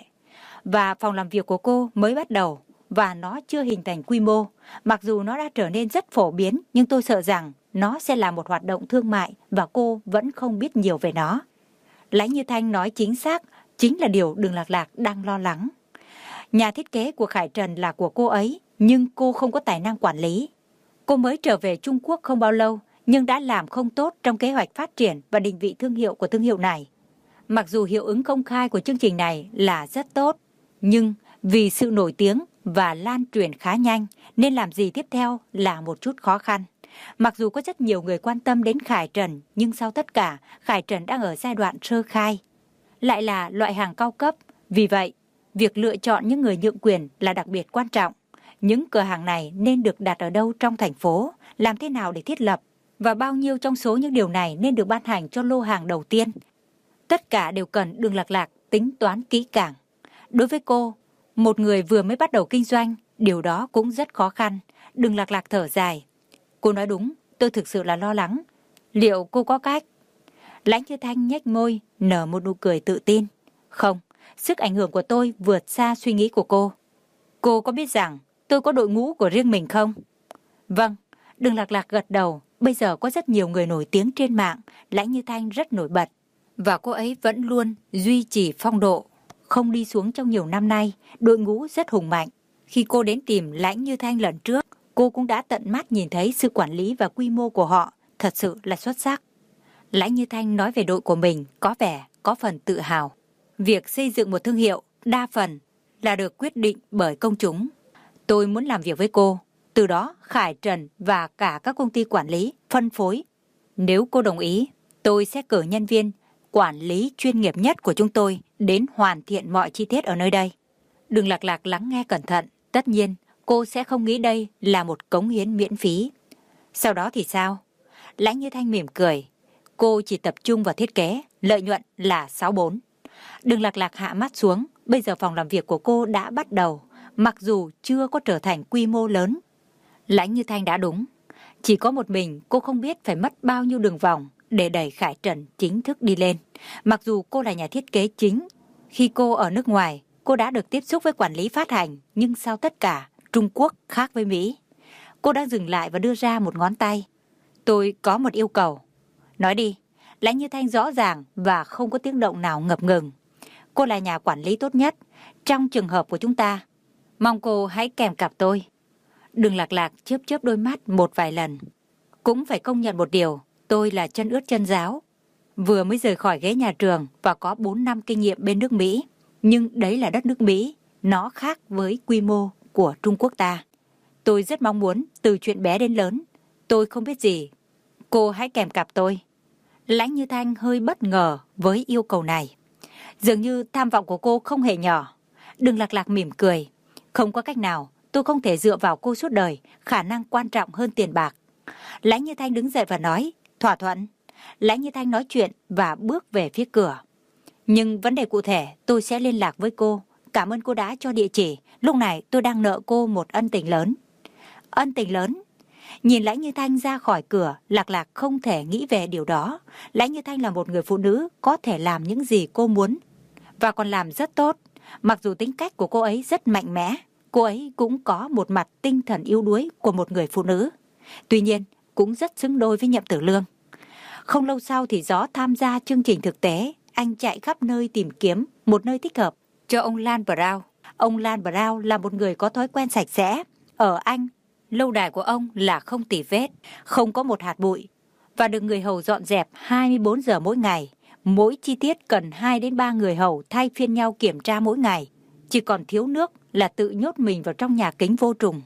Và phòng làm việc của cô mới bắt đầu, và nó chưa hình thành quy mô. Mặc dù nó đã trở nên rất phổ biến, nhưng tôi sợ rằng nó sẽ là một hoạt động thương mại và cô vẫn không biết nhiều về nó. Lãnh Như Thanh nói chính xác, chính là điều Đường Lạc Lạc đang lo lắng. Nhà thiết kế của Khải Trần là của cô ấy, nhưng cô không có tài năng quản lý. Cô mới trở về Trung Quốc không bao lâu, nhưng đã làm không tốt trong kế hoạch phát triển và định vị thương hiệu của thương hiệu này. Mặc dù hiệu ứng công khai của chương trình này là rất tốt, nhưng vì sự nổi tiếng và lan truyền khá nhanh nên làm gì tiếp theo là một chút khó khăn. Mặc dù có rất nhiều người quan tâm đến Khải Trần, nhưng sau tất cả, Khải Trần đang ở giai đoạn sơ khai. Lại là loại hàng cao cấp, vì vậy, việc lựa chọn những người nhượng quyền là đặc biệt quan trọng. Những cửa hàng này nên được đặt ở đâu trong thành phố, làm thế nào để thiết lập, và bao nhiêu trong số những điều này nên được ban hành cho lô hàng đầu tiên. Tất cả đều cần Đường Lạc Lạc tính toán kỹ càng. Đối với cô, một người vừa mới bắt đầu kinh doanh, điều đó cũng rất khó khăn. Đường Lạc Lạc thở dài. Cô nói đúng, tôi thực sự là lo lắng. Liệu cô có cách? Lãnh Như Thanh nhếch môi, nở một nụ cười tự tin. Không, sức ảnh hưởng của tôi vượt xa suy nghĩ của cô. Cô có biết rằng tôi có đội ngũ của riêng mình không? Vâng, Đường Lạc Lạc gật đầu. Bây giờ có rất nhiều người nổi tiếng trên mạng, Lãnh Như Thanh rất nổi bật. Và cô ấy vẫn luôn duy trì phong độ, không đi xuống trong nhiều năm nay, đội ngũ rất hùng mạnh. Khi cô đến tìm Lãnh Như Thanh lần trước, cô cũng đã tận mắt nhìn thấy sự quản lý và quy mô của họ, thật sự là xuất sắc. Lãnh Như Thanh nói về đội của mình có vẻ có phần tự hào. Việc xây dựng một thương hiệu đa phần là được quyết định bởi công chúng. Tôi muốn làm việc với cô, từ đó Khải Trần và cả các công ty quản lý, phân phối. Nếu cô đồng ý, tôi sẽ cử nhân viên quản lý chuyên nghiệp nhất của chúng tôi đến hoàn thiện mọi chi tiết ở nơi đây. Đường Lạc Lạc lắng nghe cẩn thận, tất nhiên cô sẽ không nghĩ đây là một cống hiến miễn phí. Sau đó thì sao? Lãnh Như Thanh mỉm cười. Cô chỉ tập trung vào thiết kế, lợi nhuận là 64. Đường Lạc Lạc hạ mắt xuống, bây giờ phòng làm việc của cô đã bắt đầu, mặc dù chưa có trở thành quy mô lớn. Lãnh Như Thanh đã đúng, chỉ có một mình cô không biết phải mất bao nhiêu đường vòng để đẩy Khải Trần chính thức đi lên. Mặc dù cô là nhà thiết kế chính, khi cô ở nước ngoài, cô đã được tiếp xúc với quản lý phát hành, nhưng sau tất cả, Trung Quốc khác với Mỹ. Cô đã dừng lại và đưa ra một ngón tay. Tôi có một yêu cầu. Nói đi. Lãnh Như Thanh rõ ràng và không có tiếng động nào ngập ngừng. Cô là nhà quản lý tốt nhất trong trường hợp của chúng ta. Mong cô hãy kèm cặp tôi. Đường Lạc Lạc chớp chớp đôi mắt một vài lần. Cũng phải công nhận một điều, tôi là chân ướt chân ráo. Vừa mới rời khỏi ghế nhà trường và có 4 năm kinh nghiệm bên nước Mỹ. Nhưng đấy là đất nước Mỹ, nó khác với quy mô của Trung Quốc ta. Tôi rất mong muốn từ chuyện bé đến lớn. Tôi không biết gì. Cô hãy kèm cặp tôi. Lãnh Như Thanh hơi bất ngờ với yêu cầu này. Dường như tham vọng của cô không hề nhỏ. Đường Lạc Lạc mỉm cười. Không có cách nào, tôi không thể dựa vào cô suốt đời, khả năng quan trọng hơn tiền bạc. Lãnh Như Thanh đứng dậy và nói, thỏa thuận. Lãnh Như Thanh nói chuyện và bước về phía cửa. Nhưng vấn đề cụ thể tôi sẽ liên lạc với cô. Cảm ơn cô đã cho địa chỉ. Lúc này tôi đang nợ cô một ân tình lớn. Ân tình lớn? Nhìn Lãnh Như Thanh ra khỏi cửa, Lạc Lạc không thể nghĩ về điều đó. Lãnh Như Thanh là một người phụ nữ có thể làm những gì cô muốn và còn làm rất tốt. Mặc dù tính cách của cô ấy rất mạnh mẽ, cô ấy cũng có một mặt tinh thần yếu đuối của một người phụ nữ. Tuy nhiên, cũng rất xứng đôi với Nhậm Tử Lương. Không lâu sau thì Gió tham gia chương trình thực tế. Anh chạy khắp nơi tìm kiếm một nơi thích hợp cho ông Lan Brown. Ông Lan Brown là một người có thói quen sạch sẽ. Ở Anh, lâu đài của ông là không tì vết, không có một hạt bụi và được người hầu dọn dẹp 24 giờ mỗi ngày. Mỗi chi tiết cần 2 đến 3 người hầu thay phiên nhau kiểm tra mỗi ngày. Chỉ còn thiếu nước là tự nhốt mình vào trong nhà kính vô trùng.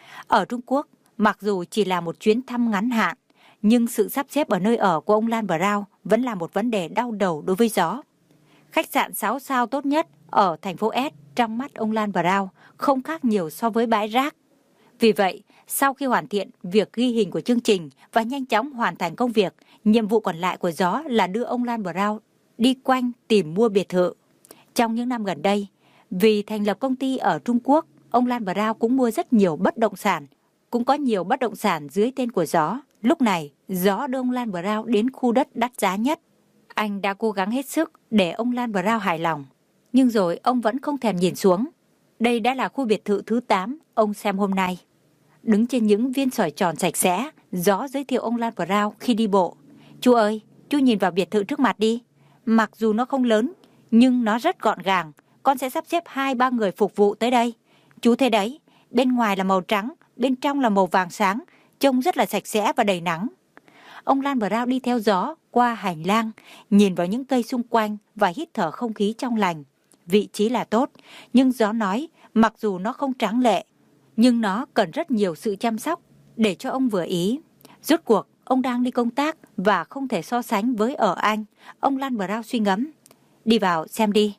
Ở Trung Quốc, mặc dù chỉ là một chuyến thăm ngắn hạn, nhưng sự sắp xếp ở nơi ở của ông Lan Brown vẫn là một vấn đề đau đầu đối với Gió. Khách sạn 6 sao tốt nhất ở thành phố S trong mắt ông Lan Brown không khác nhiều so với bãi rác. Vì vậy, sau khi hoàn thiện việc ghi hình của chương trình và nhanh chóng hoàn thành công việc, nhiệm vụ còn lại của Gió là đưa ông Lan Brown đi quanh tìm mua biệt thự. Trong những năm gần đây, vì thành lập công ty ở Trung Quốc, ông Lan Brown cũng mua rất nhiều bất động sản. Cũng có nhiều bất động sản dưới tên của Gió, Lúc này, Gió đưa ông Lan Brown đến khu đất đắt giá nhất. Anh đã cố gắng hết sức để ông Lan Brown hài lòng. Nhưng rồi ông vẫn không thèm nhìn xuống. Đây đã là khu biệt thự thứ 8 ông xem hôm nay. Đứng trên những viên sỏi tròn sạch sẽ, Gió giới thiệu ông Lan Brown khi đi bộ. Chú ơi, chú nhìn vào biệt thự trước mặt đi. Mặc dù nó không lớn, nhưng nó rất gọn gàng. Con sẽ sắp xếp 2-3 người phục vụ tới đây. Chú thấy đấy, bên ngoài là màu trắng, bên trong là màu vàng sáng, trông rất là sạch sẽ và đầy nắng. Ông Lan Brown đi theo Gió qua hành lang, nhìn vào những cây xung quanh và hít thở không khí trong lành. Vị trí là tốt, nhưng Gió nói mặc dù nó không tráng lệ, nhưng nó cần rất nhiều sự chăm sóc để cho ông vừa ý. Rốt cuộc, ông đang đi công tác và không thể so sánh với ở Anh. Ông Lan Brown suy ngẫm. Đi vào xem đi.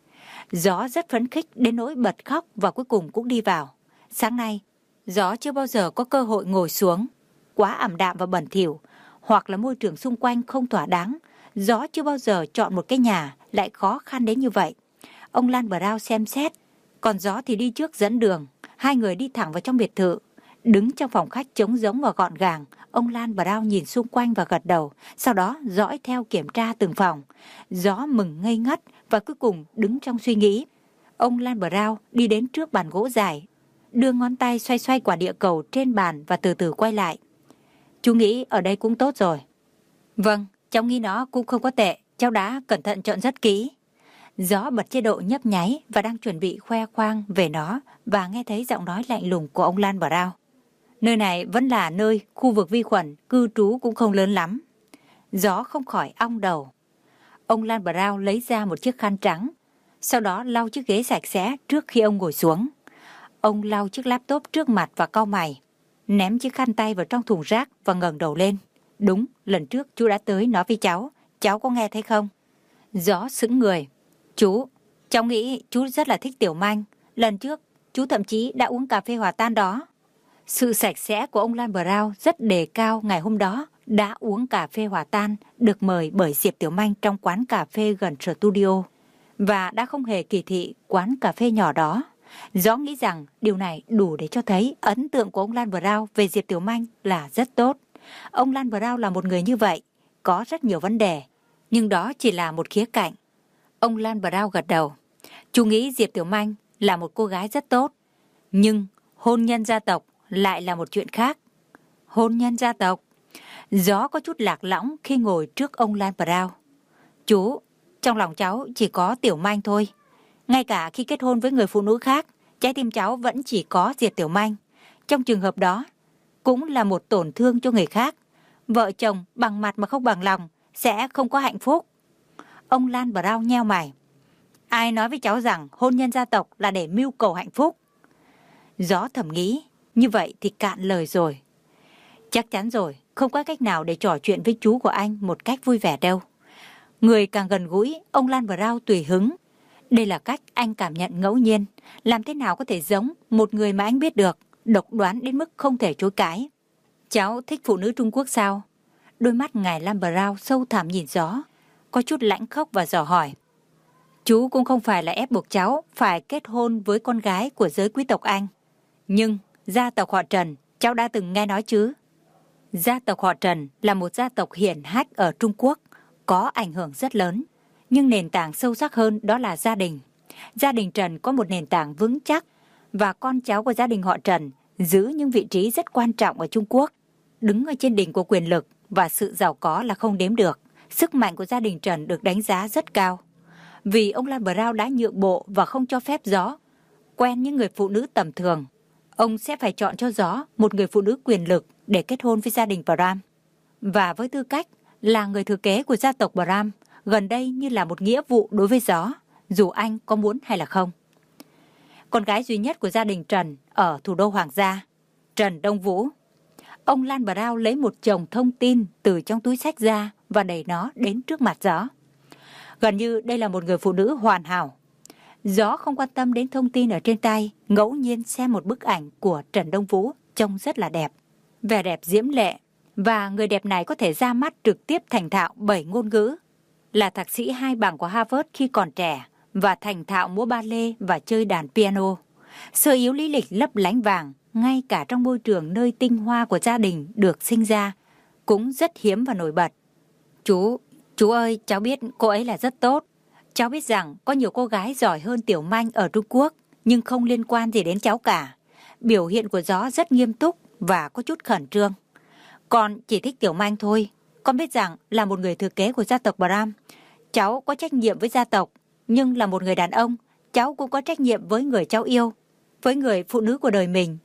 Gió rất phấn khích đến nỗi bật khóc và cuối cùng cũng đi vào. Sáng nay, Gió chưa bao giờ có cơ hội ngồi xuống. Quá ảm đạm và bẩn thỉu, hoặc là môi trường xung quanh không thỏa đáng. Gió chưa bao giờ chọn một cái nhà lại khó khăn đến như vậy. Ông Lan Brown xem xét, còn Gió thì đi trước dẫn đường. Hai người đi thẳng vào trong biệt thự. Đứng trong phòng khách trống rỗng và gọn gàng, ông Lan Brown nhìn xung quanh và gật đầu, sau đó dõi theo kiểm tra từng phòng. Gió mừng ngây ngất và cuối cùng đứng trong suy nghĩ. Ông Lan Brown đi đến trước bàn gỗ dài, đưa ngón tay xoay xoay quả địa cầu trên bàn và từ từ quay lại. Chú nghĩ ở đây cũng tốt rồi. Vâng, cháu nghĩ nó cũng không có tệ, cháu đã cẩn thận chọn rất kỹ. Gió bật chế độ nhấp nháy và đang chuẩn bị khoe khoang về nó và nghe thấy giọng nói lạnh lùng của ông Lan Brown. Nơi này vẫn là nơi khu vực vi khuẩn, cư trú cũng không lớn lắm. Gió không khỏi ong đầu. Ông Lan Brown lấy ra một chiếc khăn trắng, sau đó lau chiếc ghế sạch sẽ trước khi ông ngồi xuống. Ông lau chiếc laptop trước mặt và cau mày, ném chiếc khăn tay vào trong thùng rác và ngẩng đầu lên. Đúng, lần trước chú đã tới nói với cháu có nghe thấy không? Gió sững người. Cháu nghĩ chú rất là thích Tiểu Manh. Lần trước, chú thậm chí đã uống cà phê hòa tan đó. Sự sạch sẽ của ông Lan Brown rất đề cao ngày hôm đó đã uống cà phê hòa tan, được mời bởi Diệp Tiểu Manh trong quán cà phê gần studio. Và đã không hề kỳ thị quán cà phê nhỏ đó. Gió nghĩ rằng điều này đủ để cho thấy ấn tượng của ông Lan Brown về Diệp Tiểu Manh là rất tốt. Ông Lan Brown là một người như vậy, có rất nhiều vấn đề, nhưng đó chỉ là một khía cạnh. Ông Lan Brown gật đầu. Chú nghĩ Diệp Tiểu Manh là một cô gái rất tốt, nhưng hôn nhân gia tộc lại là một chuyện khác. Hôn nhân gia tộc? Gió có chút lạc lõng khi ngồi trước ông Lan Brown. Chú, trong lòng cháu chỉ có Tiểu Manh thôi. Ngay cả khi kết hôn với người phụ nữ khác, trái tim cháu vẫn chỉ có Diệp Tiểu Manh. Trong trường hợp đó, cũng là một tổn thương cho người khác. Vợ chồng bằng mặt mà không bằng lòng sẽ không có hạnh phúc. Ông Lan Brown nheo mày. Ai nói với cháu rằng hôn nhân gia tộc là để mưu cầu hạnh phúc? Gió thầm nghĩ, như vậy thì cạn lời rồi. Chắc chắn rồi, không có cách nào để trò chuyện với chú của anh một cách vui vẻ đâu. Người càng gần gũi, ông Lan Brown tùy hứng. Đây là cách anh cảm nhận ngẫu nhiên. Làm thế nào có thể giống một người mà anh biết được, độc đoán đến mức không thể chối cãi. Cháu thích phụ nữ Trung Quốc sao? Đôi mắt ngài Lan Brown sâu thẳm nhìn Gió, có chút lãnh khốc và dò hỏi. Chú cũng không phải là ép buộc cháu phải kết hôn với con gái của giới quý tộc Anh. Nhưng gia tộc họ Trần, cháu đã từng nghe nói chứ? Gia tộc họ Trần là một gia tộc hiển hách ở Trung Quốc, có ảnh hưởng rất lớn. Nhưng nền tảng sâu sắc hơn đó là gia đình. Gia đình Trần có một nền tảng vững chắc, và con cháu của gia đình họ Trần giữ những vị trí rất quan trọng ở Trung Quốc. Đứng ở trên đỉnh của quyền lực và sự giàu có là không đếm được. Sức mạnh của gia đình Trần được đánh giá rất cao. Vì ông Lan Brown đã nhượng bộ và không cho phép Gió quen những người phụ nữ tầm thường, ông sẽ phải chọn cho Gió một người phụ nữ quyền lực để kết hôn với gia đình Brown. Và với tư cách là người thừa kế của gia tộc Brown, gần đây như là một nghĩa vụ đối với Gió, dù anh có muốn hay là không. Con gái duy nhất của gia đình Trần ở thủ đô Hoàng gia, Trần Đông Vũ. Ông Lan Brown lấy một chồng thông tin từ trong túi xách ra và đẩy nó đến trước mặt Gió. Gần như đây là một người phụ nữ hoàn hảo. Gió không quan tâm đến thông tin ở trên tay, ngẫu nhiên xem một bức ảnh của Trần Đông Vũ trông rất là đẹp. Vẻ đẹp diễm lệ, và người đẹp này có thể ra mắt trực tiếp thành thạo 7 ngôn ngữ. Là thạc sĩ 2 bằng của Harvard khi còn trẻ và thành thạo múa ballet và chơi đàn piano. Sơ yếu lý lịch lấp lánh vàng, ngay cả trong môi trường nơi tinh hoa của gia đình được sinh ra, cũng rất hiếm và nổi bật. Chú ơi, cháu biết cô ấy là rất tốt. Cháu biết rằng có nhiều cô gái giỏi hơn Tiểu Manh ở Trung Quốc, nhưng không liên quan gì đến cháu cả. Biểu hiện của Gió rất nghiêm túc và có chút khẩn trương. Con chỉ thích Tiểu Manh thôi. Con biết rằng là một người thừa kế của gia tộc Bram, cháu có trách nhiệm với gia tộc, nhưng là một người đàn ông, cháu cũng có trách nhiệm với người cháu yêu, với người phụ nữ của đời mình.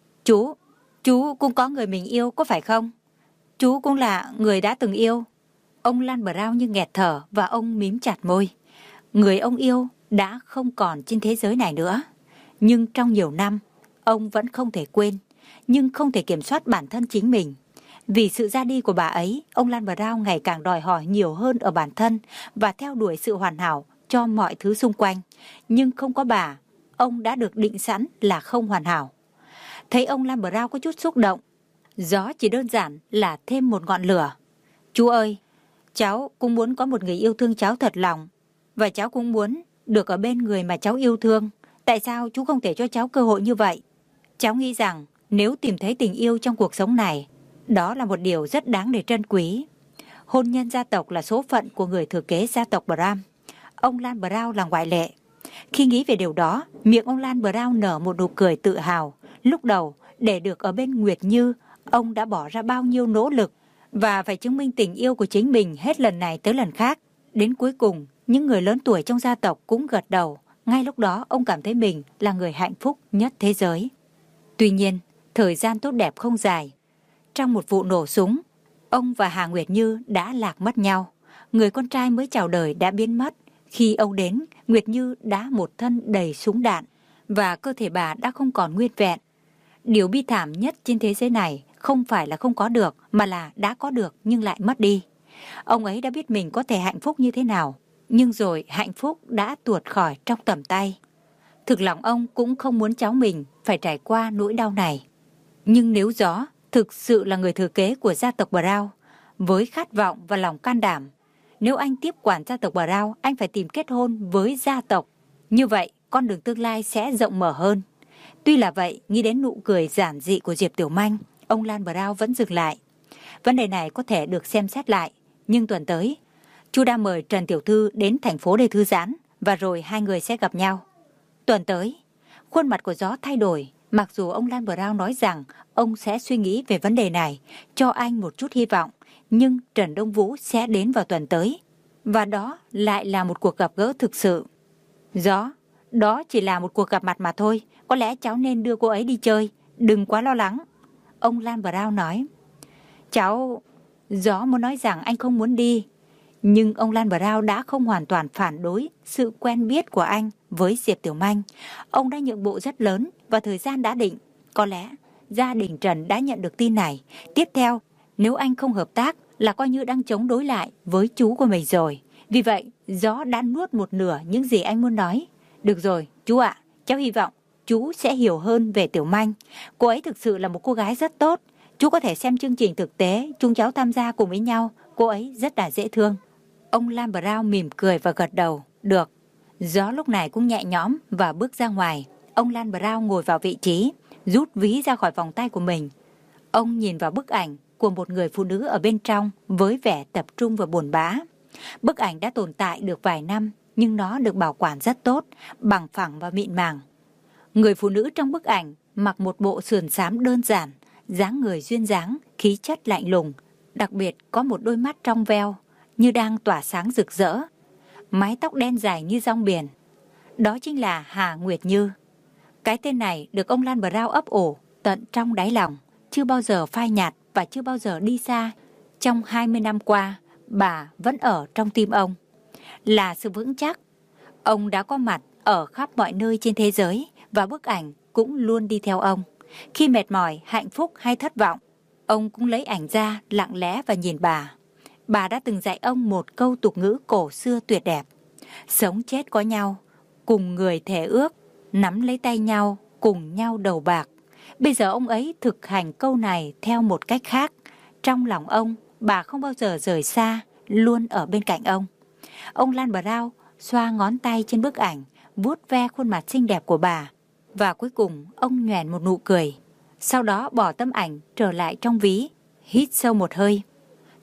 Chú cũng có người mình yêu, có phải không? Chú cũng là người đã từng yêu. Ông Lan Brown như nghẹt thở và ông mím chặt môi. Người ông yêu đã không còn trên thế giới này nữa. Nhưng trong nhiều năm, ông vẫn không thể quên, nhưng không thể kiểm soát bản thân chính mình. Vì sự ra đi của bà ấy, ông Lan Brown ngày càng đòi hỏi nhiều hơn ở bản thân và theo đuổi sự hoàn hảo cho mọi thứ xung quanh. Nhưng không có bà, ông đã được định sẵn là không hoàn hảo. Thấy ông Lan Brown có chút xúc động, Gió chỉ đơn giản là thêm một ngọn lửa. Chú ơi, cháu cũng muốn có một người yêu thương cháu thật lòng, và cháu cũng muốn được ở bên người mà cháu yêu thương. Tại sao chú không thể cho cháu cơ hội như vậy? Cháu nghĩ rằng nếu tìm thấy tình yêu trong cuộc sống này, đó là một điều rất đáng để trân quý. Hôn nhân gia tộc là số phận của người thừa kế gia tộc Bram. Ông Lan Brown là ngoại lệ. Khi nghĩ về điều đó, miệng ông Lan Brown nở một nụ cười tự hào. Lúc đầu, để được ở bên Nguyệt Như, ông đã bỏ ra bao nhiêu nỗ lực và phải chứng minh tình yêu của chính mình hết lần này tới lần khác. Đến cuối cùng, những người lớn tuổi trong gia tộc cũng gật đầu. Ngay lúc đó, ông cảm thấy mình là người hạnh phúc nhất thế giới. Tuy nhiên, thời gian tốt đẹp không dài. Trong một vụ nổ súng, ông và Hà Nguyệt Như đã lạc mất nhau. Người con trai mới chào đời đã biến mất. Khi ông đến, Nguyệt Như đã một thân đầy súng đạn và cơ thể bà đã không còn nguyên vẹn. Điều bi thảm nhất trên thế giới này không phải là không có được, mà là đã có được nhưng lại mất đi. Ông ấy đã biết mình có thể hạnh phúc như thế nào, nhưng rồi hạnh phúc đã tuột khỏi trong tầm tay. Thực lòng ông cũng không muốn cháu mình phải trải qua nỗi đau này. Nhưng nếu Gió thực sự là người thừa kế của gia tộc Brown, với khát vọng và lòng can đảm, nếu anh tiếp quản gia tộc Brown, anh phải tìm kết hôn với gia tộc. Như vậy, con đường tương lai sẽ rộng mở hơn. Tuy là vậy, nghĩ đến nụ cười giản dị của Diệp Tiểu Manh, ông Lan Brown vẫn dừng lại. Vấn đề này có thể được xem xét lại, nhưng tuần tới, chú đã mời Trần Tiểu Thư đến thành phố để thư giãn, và rồi hai người sẽ gặp nhau. Tuần tới, khuôn mặt của Gió thay đổi, mặc dù ông Lan Brown nói rằng ông sẽ suy nghĩ về vấn đề này, cho anh một chút hy vọng, nhưng Trần Đông Vũ sẽ đến vào tuần tới. Và đó lại là một cuộc gặp gỡ thực sự. Gió, đó chỉ là một cuộc gặp mặt mà thôi, có lẽ cháu nên đưa cô ấy đi chơi, đừng quá lo lắng. Ông Lan Brown nói. Gió muốn nói rằng anh không muốn đi, nhưng ông Lan Brown đã không hoàn toàn phản đối sự quen biết của anh với Diệp Tiểu Manh. Ông đã nhượng bộ rất lớn và thời gian đã định. Có lẽ gia đình Trần đã nhận được tin này. Tiếp theo, nếu anh không hợp tác là coi như đang chống đối lại với chú của mình rồi. Vì vậy, Gió đã nuốt một nửa những gì anh muốn nói. Được rồi, chú ạ, cháu hy vọng chú sẽ hiểu hơn về Tiểu Manh. Cô ấy thực sự là một cô gái rất tốt. Chú có thể xem chương trình thực tế chúng cháu tham gia cùng với nhau. Cô ấy rất là dễ thương. Ông Lan Brown mỉm cười và gật đầu. Được. Gió lúc này cũng nhẹ nhõm và bước ra ngoài. Ông Lan Brown ngồi vào vị trí, rút ví ra khỏi vòng tay của mình. Ông nhìn vào bức ảnh của một người phụ nữ ở bên trong với vẻ tập trung và buồn bã. Bức ảnh đã tồn tại được vài năm, nhưng nó được bảo quản rất tốt, bằng phẳng và mịn màng. Người phụ nữ trong bức ảnh mặc một bộ sườn xám đơn giản, dáng người duyên dáng, khí chất lạnh lùng, đặc biệt có một đôi mắt trong veo như đang tỏa sáng rực rỡ, mái tóc đen dài như rong biển. Đó chính là Hà Nguyệt Như. Cái tên này được ông Lan Brown ấp ủ tận trong đáy lòng, chưa bao giờ phai nhạt và chưa bao giờ đi xa. Trong 20 năm qua, bà vẫn ở trong tim ông, là sự vững chắc. Ông đã có mặt ở khắp mọi nơi trên thế giới và bức ảnh cũng luôn đi theo ông. Khi mệt mỏi, hạnh phúc hay thất vọng, ông cũng lấy ảnh ra lặng lẽ và nhìn bà. Bà đã từng dạy ông một câu tục ngữ cổ xưa tuyệt đẹp. Sống chết có nhau, cùng người thề ước, nắm lấy tay nhau, cùng nhau đầu bạc. Bây giờ ông ấy thực hành câu này theo một cách khác. Trong lòng ông, bà không bao giờ rời xa, luôn ở bên cạnh ông. Ông Lan Brown xoa ngón tay trên bức ảnh, vuốt ve khuôn mặt xinh đẹp của bà. Và cuối cùng, ông nhoẻn một nụ cười. Sau đó bỏ tấm ảnh trở lại trong ví, hít sâu một hơi.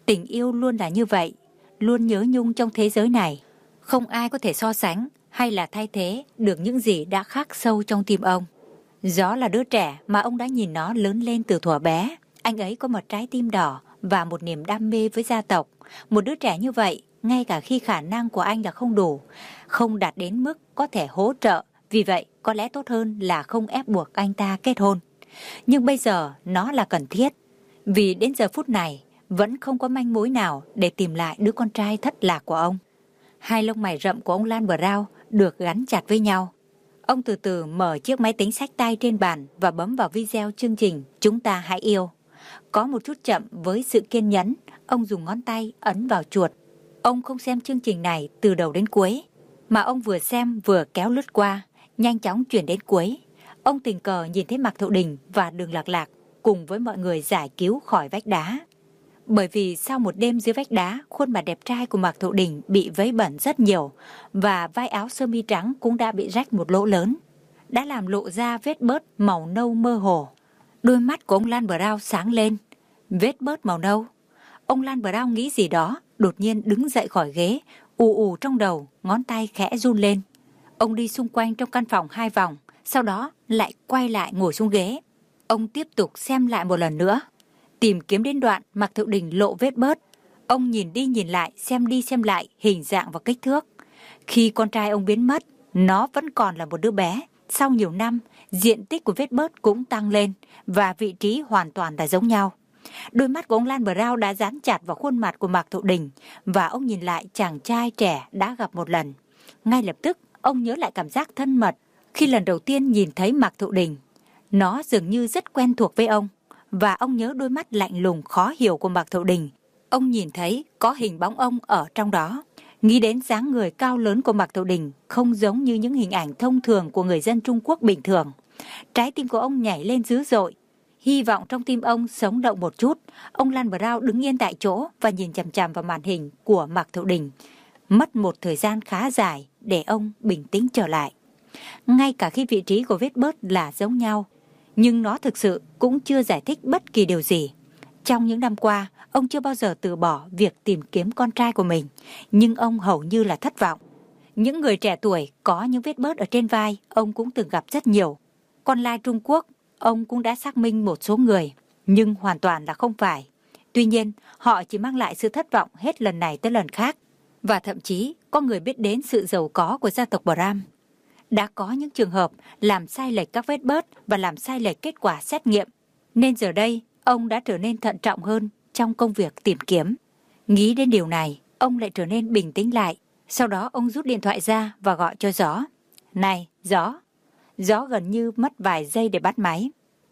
Tình yêu luôn là như vậy, luôn nhớ nhung trong thế giới này. Không ai có thể so sánh hay là thay thế được những gì đã khắc sâu trong tim ông. Gió là đứa trẻ mà ông đã nhìn nó lớn lên từ thuở bé. Anh ấy có một trái tim đỏ và một niềm đam mê với gia tộc. Một đứa trẻ như vậy, ngay cả khi khả năng của anh là không đủ, không đạt đến mức có thể hỗ trợ, vì vậy có lẽ tốt hơn là không ép buộc anh ta kết hôn. Nhưng bây giờ nó là cần thiết, vì đến giờ phút này vẫn không có manh mối nào để tìm lại đứa con trai thất lạc của ông. Hai lông mày rậm của ông Lan Brown được gắn chặt với nhau. Ông từ từ mở chiếc máy tính xách tay trên bàn và bấm vào video chương trình Chúng ta hãy yêu. Có một chút chậm với sự kiên nhẫn, ông dùng ngón tay ấn vào chuột. Ông không xem chương trình này từ đầu đến cuối, mà ông vừa xem vừa kéo lướt qua, nhanh chóng chuyển đến cuối. Ông tình cờ nhìn thấy Mạc Thiệu Đình và Đường Lạc Lạc cùng với mọi người giải cứu khỏi vách đá. Bởi vì sau một đêm dưới vách đá, khuôn mặt đẹp trai của Mạc Thiệu Đình bị vấy bẩn rất nhiều và vai áo sơ mi trắng cũng đã bị rách một lỗ lớn, đã làm lộ ra vết bớt màu nâu mơ hồ. Đôi mắt của ông Lan Brown sáng lên. Vết bớt màu nâu. Ông Lan Brown nghĩ gì đó, đột nhiên đứng dậy khỏi ghế, ù ù trong đầu, ngón tay khẽ run lên. Ông đi xung quanh trong căn phòng 2 vòng, sau đó lại quay lại ngồi xuống ghế. Ông tiếp tục xem lại một lần nữa, tìm kiếm đến đoạn Mạc Thiệu Đình lộ vết bớt. Ông nhìn đi nhìn lại, xem đi xem lại hình dạng và kích thước. Khi con trai ông biến mất, nó vẫn còn là một đứa bé. Sau nhiều năm, diện tích của vết bớt cũng tăng lên và vị trí hoàn toàn là giống nhau. Đôi mắt của ông Lan Brown đã dán chặt vào khuôn mặt của Mạc Thiệu Đình và ông nhìn lại chàng trai trẻ đã gặp một lần. Ngay lập tức, ông nhớ lại cảm giác thân mật khi lần đầu tiên nhìn thấy Mạc Thiệu Đình. Nó dường như rất quen thuộc với ông, và ông nhớ đôi mắt lạnh lùng khó hiểu của Mạc Thiệu Đình. Ông nhìn thấy có hình bóng ông ở trong đó. Nghĩ đến dáng người cao lớn của Mạc Thiệu Đình không giống như những hình ảnh thông thường của người dân Trung Quốc bình thường. Trái tim của ông nhảy lên dữ dội. Hy vọng trong tim ông sống động một chút. Ông Lan Brown đứng yên tại chỗ và nhìn chằm chằm vào màn hình của Mạc Thiệu Đình. Mất một thời gian khá dài để ông bình tĩnh trở lại. Ngay cả khi vị trí của vết bớt là giống nhau, nhưng nó thực sự cũng chưa giải thích bất kỳ điều gì. Trong những năm qua, ông chưa bao giờ từ bỏ việc tìm kiếm con trai của mình, nhưng ông hầu như là thất vọng. Những người trẻ tuổi có những vết bớt ở trên vai, ông cũng từng gặp rất nhiều. Con lai Trung Quốc, ông cũng đã xác minh một số người, nhưng hoàn toàn là không phải. Tuy nhiên, họ chỉ mang lại sự thất vọng hết lần này tới lần khác. Và thậm chí, có người biết đến sự giàu có của gia tộc Bram. Đã có những trường hợp làm sai lệch các vết bớt và làm sai lệch kết quả xét nghiệm. Nên giờ đây, ông đã trở nên thận trọng hơn trong công việc tìm kiếm. Nghĩ đến điều này, ông lại trở nên bình tĩnh lại. Sau đó ông rút điện thoại ra và gọi cho Gió. Này, Gió. Gió gần như mất vài giây để bắt máy.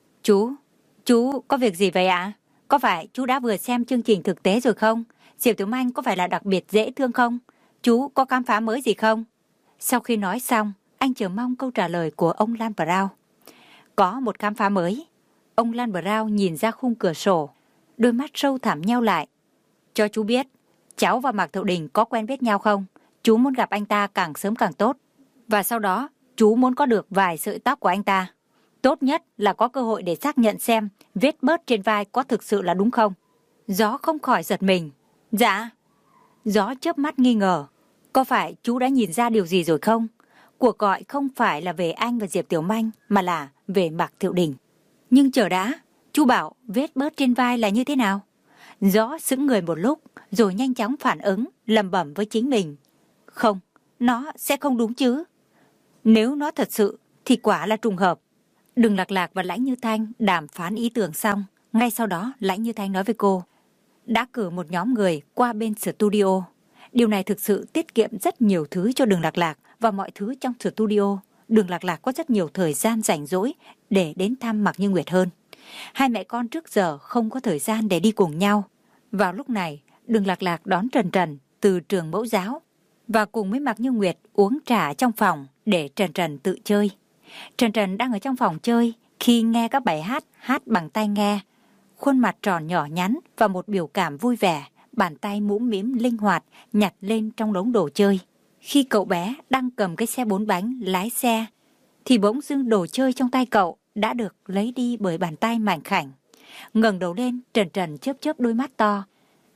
Chú có việc gì vậy ạ? Có phải chú đã vừa xem chương trình thực tế rồi không? Diệp Tiểu Manh có phải là đặc biệt dễ thương không? Chú có khám phá mới gì không? Sau khi nói xong, anh chờ mong câu trả lời của ông Lan Brown. Có một khám phá mới. Ông Lan Brown nhìn ra khung cửa sổ, đôi mắt sâu thẳm nheo lại. Cho chú biết, cháu và Mạc Thiệu Đình có quen biết nhau không? Chú muốn gặp anh ta càng sớm càng tốt. Và sau đó, chú muốn có được vài sợi tóc của anh ta. Tốt nhất là có cơ hội để xác nhận xem vết bớt trên vai có thực sự là đúng không. Gió không khỏi giật mình. Dạ. Gió chớp mắt nghi ngờ. Có phải chú đã nhìn ra điều gì rồi không? Cuộc gọi không phải là về anh và Diệp Tiểu Manh, mà là về Mạc Thiệu Đình. Nhưng chờ đã, chú bảo vết bớt trên vai là như thế nào? Gió sững người một lúc, rồi nhanh chóng phản ứng, lẩm bẩm với chính mình. Không, nó sẽ không đúng chứ. Nếu nó thật sự, thì quả là trùng hợp. Đường Lạc Lạc và Lãnh Như Thanh đàm phán ý tưởng xong. Ngay sau đó, Lãnh Như Thanh nói với cô, đã cử một nhóm người qua bên studio. Điều này thực sự tiết kiệm rất nhiều thứ cho Đường Lạc Lạc và mọi thứ trong studio. Đường Lạc Lạc có rất nhiều thời gian rảnh rỗi để đến thăm Mạc Như Nguyệt hơn. Hai mẹ con trước giờ không có thời gian để đi cùng nhau. Vào lúc này, Đường Lạc Lạc đón Trần Trần từ trường mẫu giáo và cùng với Mạc Như Nguyệt uống trà trong phòng để Trần Trần tự chơi. Trần Trần đang ở trong phòng chơi khi nghe các bài hát bằng tai nghe. Khuôn mặt tròn nhỏ nhắn và một biểu cảm vui vẻ, bàn tay mũm mĩm linh hoạt nhặt lên trong đống đồ chơi. Khi cậu bé đang cầm cái xe 4 bánh lái xe, thì bỗng dưng đồ chơi trong tay cậu đã được lấy đi bởi bàn tay mảnh khảnh. Ngẩng đầu lên, Trần Trần chớp chớp đôi mắt to.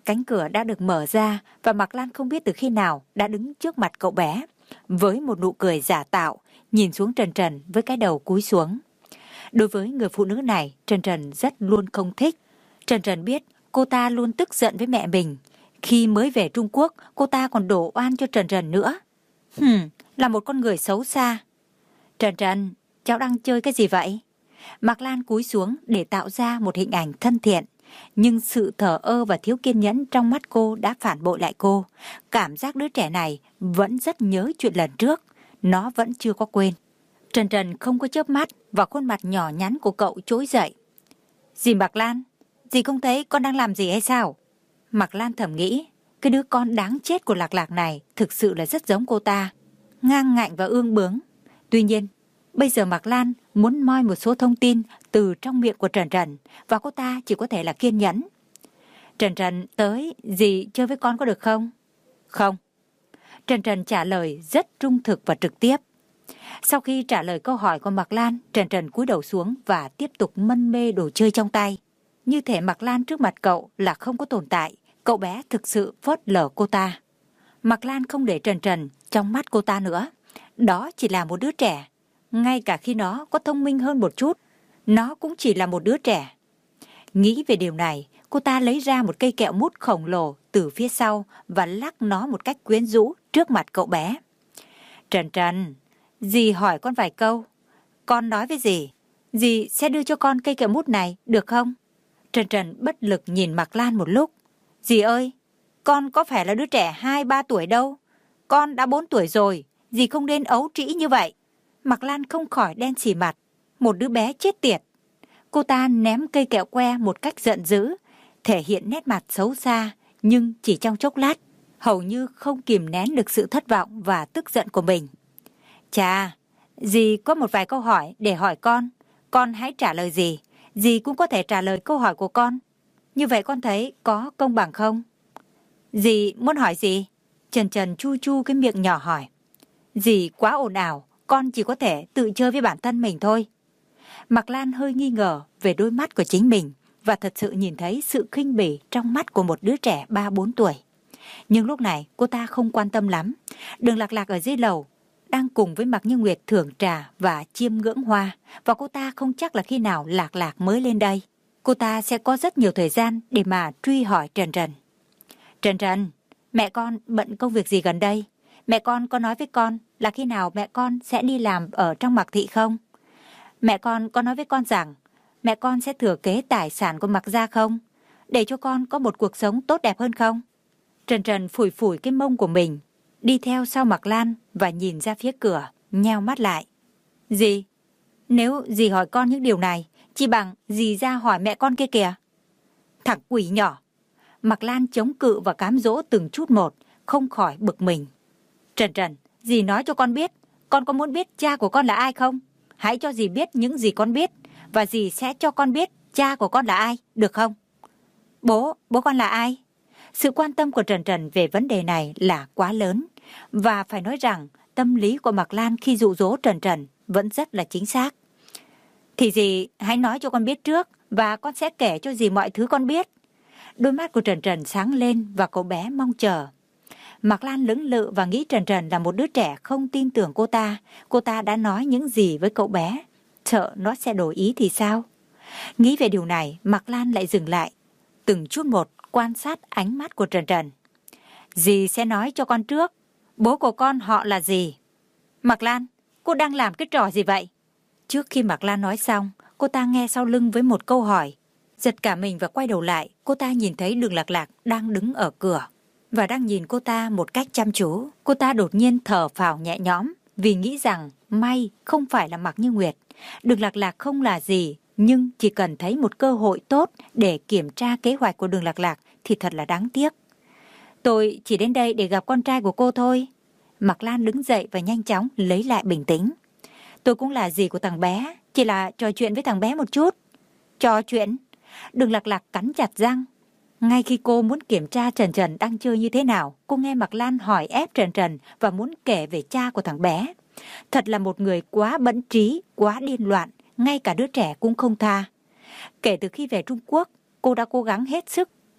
Cánh cửa đã được mở ra và Mạc Lan không biết từ khi nào đã đứng trước mặt cậu bé, với một nụ cười giả tạo, nhìn xuống Trần Trần với cái đầu cúi xuống. Đối với người phụ nữ này, Trần Trần rất luôn không thích. Trần Trần biết cô ta luôn tức giận với mẹ mình. Khi mới về Trung Quốc, cô ta còn đổ oan cho Trần Trần nữa. Là một con người xấu xa. Trần Trần, cháu đang chơi cái gì vậy? Mạc Lan cúi xuống để tạo ra một hình ảnh thân thiện. Nhưng sự thờ ơ và thiếu kiên nhẫn trong mắt cô đã phản bội lại cô. Cảm giác đứa trẻ này vẫn rất nhớ chuyện lần trước. Nó vẫn chưa có quên. Trần Trần không có chớp mắt và khuôn mặt nhỏ nhắn của cậu trỗi dậy. Dì Mạc Lan, dì không thấy con đang làm gì hay sao? Mạc Lan thầm nghĩ, cái đứa con đáng chết của Lạc Lạc này thực sự là rất giống cô ta. Ngang ngạnh và ương bướng. Tuy nhiên, bây giờ Mạc Lan muốn moi một số thông tin từ trong miệng của Trần Trần và cô ta chỉ có thể là kiên nhẫn. Trần Trần tới, dì chơi với con có được không? Không. Trần Trần trả lời rất trung thực và trực tiếp. Sau khi trả lời câu hỏi của Mạc Lan, Trần Trần cúi đầu xuống và tiếp tục mân mê đồ chơi trong tay. Như thể Mạc Lan trước mặt cậu là không có tồn tại, cậu bé thực sự phớt lờ cô ta. Mạc Lan không để Trần Trần trong mắt cô ta nữa. Đó chỉ là một đứa trẻ. Ngay cả khi nó có thông minh hơn một chút, nó cũng chỉ là một đứa trẻ. Nghĩ về điều này, cô ta lấy ra một cây kẹo mút khổng lồ từ phía sau và lắc nó một cách quyến rũ trước mặt cậu bé. Trần Trần, dì hỏi con vài câu. Con nói với dì, dì sẽ đưa cho con cây kẹo mút này, được không? Trần Trần bất lực nhìn Mạc Lan một lúc. Dì ơi, con có phải là đứa trẻ 2-3 tuổi đâu. Con đã 4 tuổi rồi, dì không nên ấu trĩ như vậy. Mạc Lan không khỏi đen xì mặt. Một đứa bé chết tiệt. Cô ta ném cây kẹo que một cách giận dữ, thể hiện nét mặt xấu xa, nhưng chỉ trong chốc lát, hầu như không kìm nén được sự thất vọng và tức giận của mình. Chà, dì có một vài câu hỏi để hỏi con hãy trả lời dì. Dì cũng có thể trả lời câu hỏi của con. Như vậy con thấy có công bằng không? Dì muốn hỏi gì? Trần Trần chu chu cái miệng nhỏ hỏi. Dì quá ồn ào, con chỉ có thể tự chơi với bản thân mình thôi. Mạc Lan hơi nghi ngờ về đôi mắt của chính mình và thật sự nhìn thấy sự khinh bỉ trong mắt của một đứa trẻ 3-4 tuổi. Nhưng lúc này cô ta không quan tâm lắm. Đường Lạc Lạc ở dưới lầu đang cùng với Mạc Như Nguyệt thưởng trà và chiêm ngưỡng hoa, và cô ta không chắc là khi nào Lạc Lạc mới lên đây. Cô ta sẽ có rất nhiều thời gian để mà truy hỏi Trần Trần. Trần Trần, mẹ con bận công việc gì gần đây? Mẹ con có nói với con là khi nào mẹ con sẽ đi làm ở trong Mạc Thị không? Mẹ con có nói với con rằng mẹ con sẽ thừa kế tài sản của Mạc gia không? Để cho con có một cuộc sống tốt đẹp hơn không? Trần Trần phủi phủi cái mông của mình, đi theo sau Mạc Lan và nhìn ra phía cửa, nheo mắt lại. Dì, nếu dì hỏi con những điều này, chỉ bằng dì ra hỏi mẹ con kia kìa. Thằng quỷ nhỏ. Mạc Lan chống cự và cám dỗ từng chút một, không khỏi bực mình. Trần Trần, dì nói cho con biết, con có muốn biết cha của con là ai không? Hãy cho dì biết những gì con biết, và dì sẽ cho con biết cha của con là ai, được không? Bố con là ai? Sự quan tâm của Trần Trần về vấn đề này là quá lớn, và phải nói rằng tâm lý của Mạc Lan khi dụ dỗ Trần Trần vẫn rất là chính xác. Thì dì hãy nói cho con biết trước, và con sẽ kể cho dì mọi thứ con biết. Đôi mắt của Trần Trần sáng lên và cậu bé mong chờ. Mạc Lan lưỡng lự và nghĩ Trần Trần là một đứa trẻ không tin tưởng cô ta. Cô ta đã nói những gì với cậu bé, sợ nó sẽ đổi ý thì sao? Nghĩ về điều này, Mạc Lan lại dừng lại, từng chút một quan sát ánh mắt của Trần Trần. Dì sẽ nói cho con trước, bố của con họ là gì? Mạc Lan, cô đang làm cái trò gì vậy? Trước khi Mạc Lan nói xong, cô ta nghe sau lưng với một câu hỏi. Giật cả mình và quay đầu lại, cô ta nhìn thấy Đường Lạc Lạc đang đứng ở cửa và đang nhìn cô ta một cách chăm chú. Cô ta đột nhiên thở phào nhẹ nhõm vì nghĩ rằng may không phải là Mạc Như Nguyệt. Đường Lạc Lạc không là gì, nhưng chỉ cần thấy một cơ hội tốt để kiểm tra kế hoạch của Đường Lạc Lạc thì thật là đáng tiếc. Tôi chỉ đến đây để gặp con trai của cô thôi. Mạc Lan đứng dậy và nhanh chóng lấy lại bình tĩnh. Tôi cũng là dì của thằng bé, chỉ là trò chuyện với thằng bé một chút. Trò chuyện? Đường Lạc Lạc cắn chặt răng. Ngay khi cô muốn kiểm tra Trần Trần đang chơi như thế nào, cô nghe Mạc Lan hỏi ép Trần Trần và muốn kể về cha của thằng bé. Thật là một người quá bẫn trí, quá điên loạn, ngay cả đứa trẻ cũng không tha. Kể từ khi về Trung Quốc, cô đã cố gắng hết sức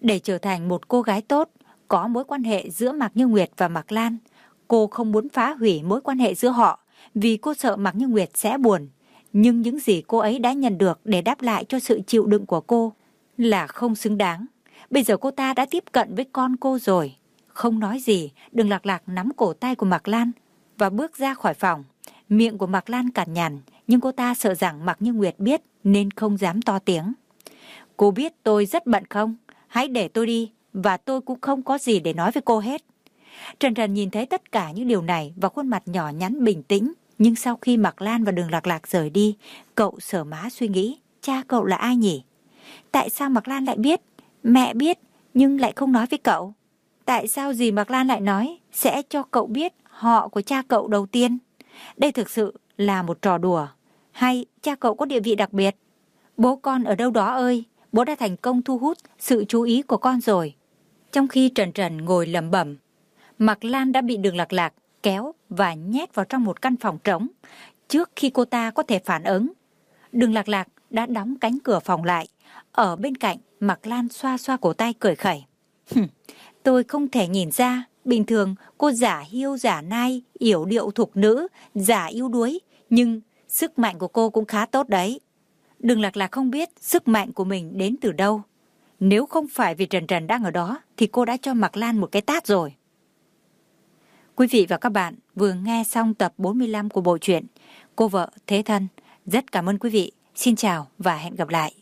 Để trở thành một cô gái tốt, có mối quan hệ giữa Mạc Như Nguyệt và Mạc Lan, cô không muốn phá hủy mối quan hệ giữa họ vì cô sợ Mạc Như Nguyệt sẽ buồn. Nhưng những gì cô ấy đã nhận được để đáp lại cho sự chịu đựng của cô là không xứng đáng. Bây giờ cô ta đã tiếp cận với con cô rồi. Không nói gì, Đường Lạc Lạc nắm cổ tay của Mạc Lan và bước ra khỏi phòng. Miệng của Mạc Lan cằn nhằn, nhưng cô ta sợ rằng Mạc Như Nguyệt biết nên không dám to tiếng. Cô biết tôi rất bận không? Hãy để tôi đi, và tôi cũng không có gì để nói với cô hết. Trần Trần nhìn thấy tất cả những điều này và khuôn mặt nhỏ nhắn bình tĩnh. Nhưng sau khi Mạc Lan và Đường Lạc Lạc rời đi, cậu sờ má suy nghĩ, cha cậu là ai nhỉ? Tại sao Mạc Lan lại biết? Mẹ biết, nhưng lại không nói với cậu. Tại sao dì Mạc Lan lại nói sẽ cho cậu biết họ của cha cậu đầu tiên? Đây thực sự là một trò đùa. Hay cha cậu có địa vị đặc biệt? Bố con ở đâu đó ơi, bố đã thành công thu hút sự chú ý của con rồi. Trong khi Trần Trần ngồi lẩm bẩm, Mạc Lan đã bị Đường Lạc Lạc kéo và nhét vào trong một căn phòng trống. Trước khi cô ta có thể phản ứng, Đường Lạc Lạc đã đóng cánh cửa phòng lại. Ở bên cạnh, Mạc Lan xoa xoa cổ tay cười khẩy. Tôi không thể nhìn ra, bình thường cô giả hiêu giả nai, yểu điệu thục nữ, giả yếu đuối, nhưng sức mạnh của cô cũng khá tốt đấy. Đường Lạc Lạc không biết sức mạnh của mình đến từ đâu. Nếu không phải vì Trần Trần đang ở đó thì cô đã cho Mạc Lan một cái tát rồi. Quý vị và các bạn vừa nghe xong tập 45 của bộ truyện Cô vợ thế thân. Rất cảm ơn quý vị. Xin chào và hẹn gặp lại.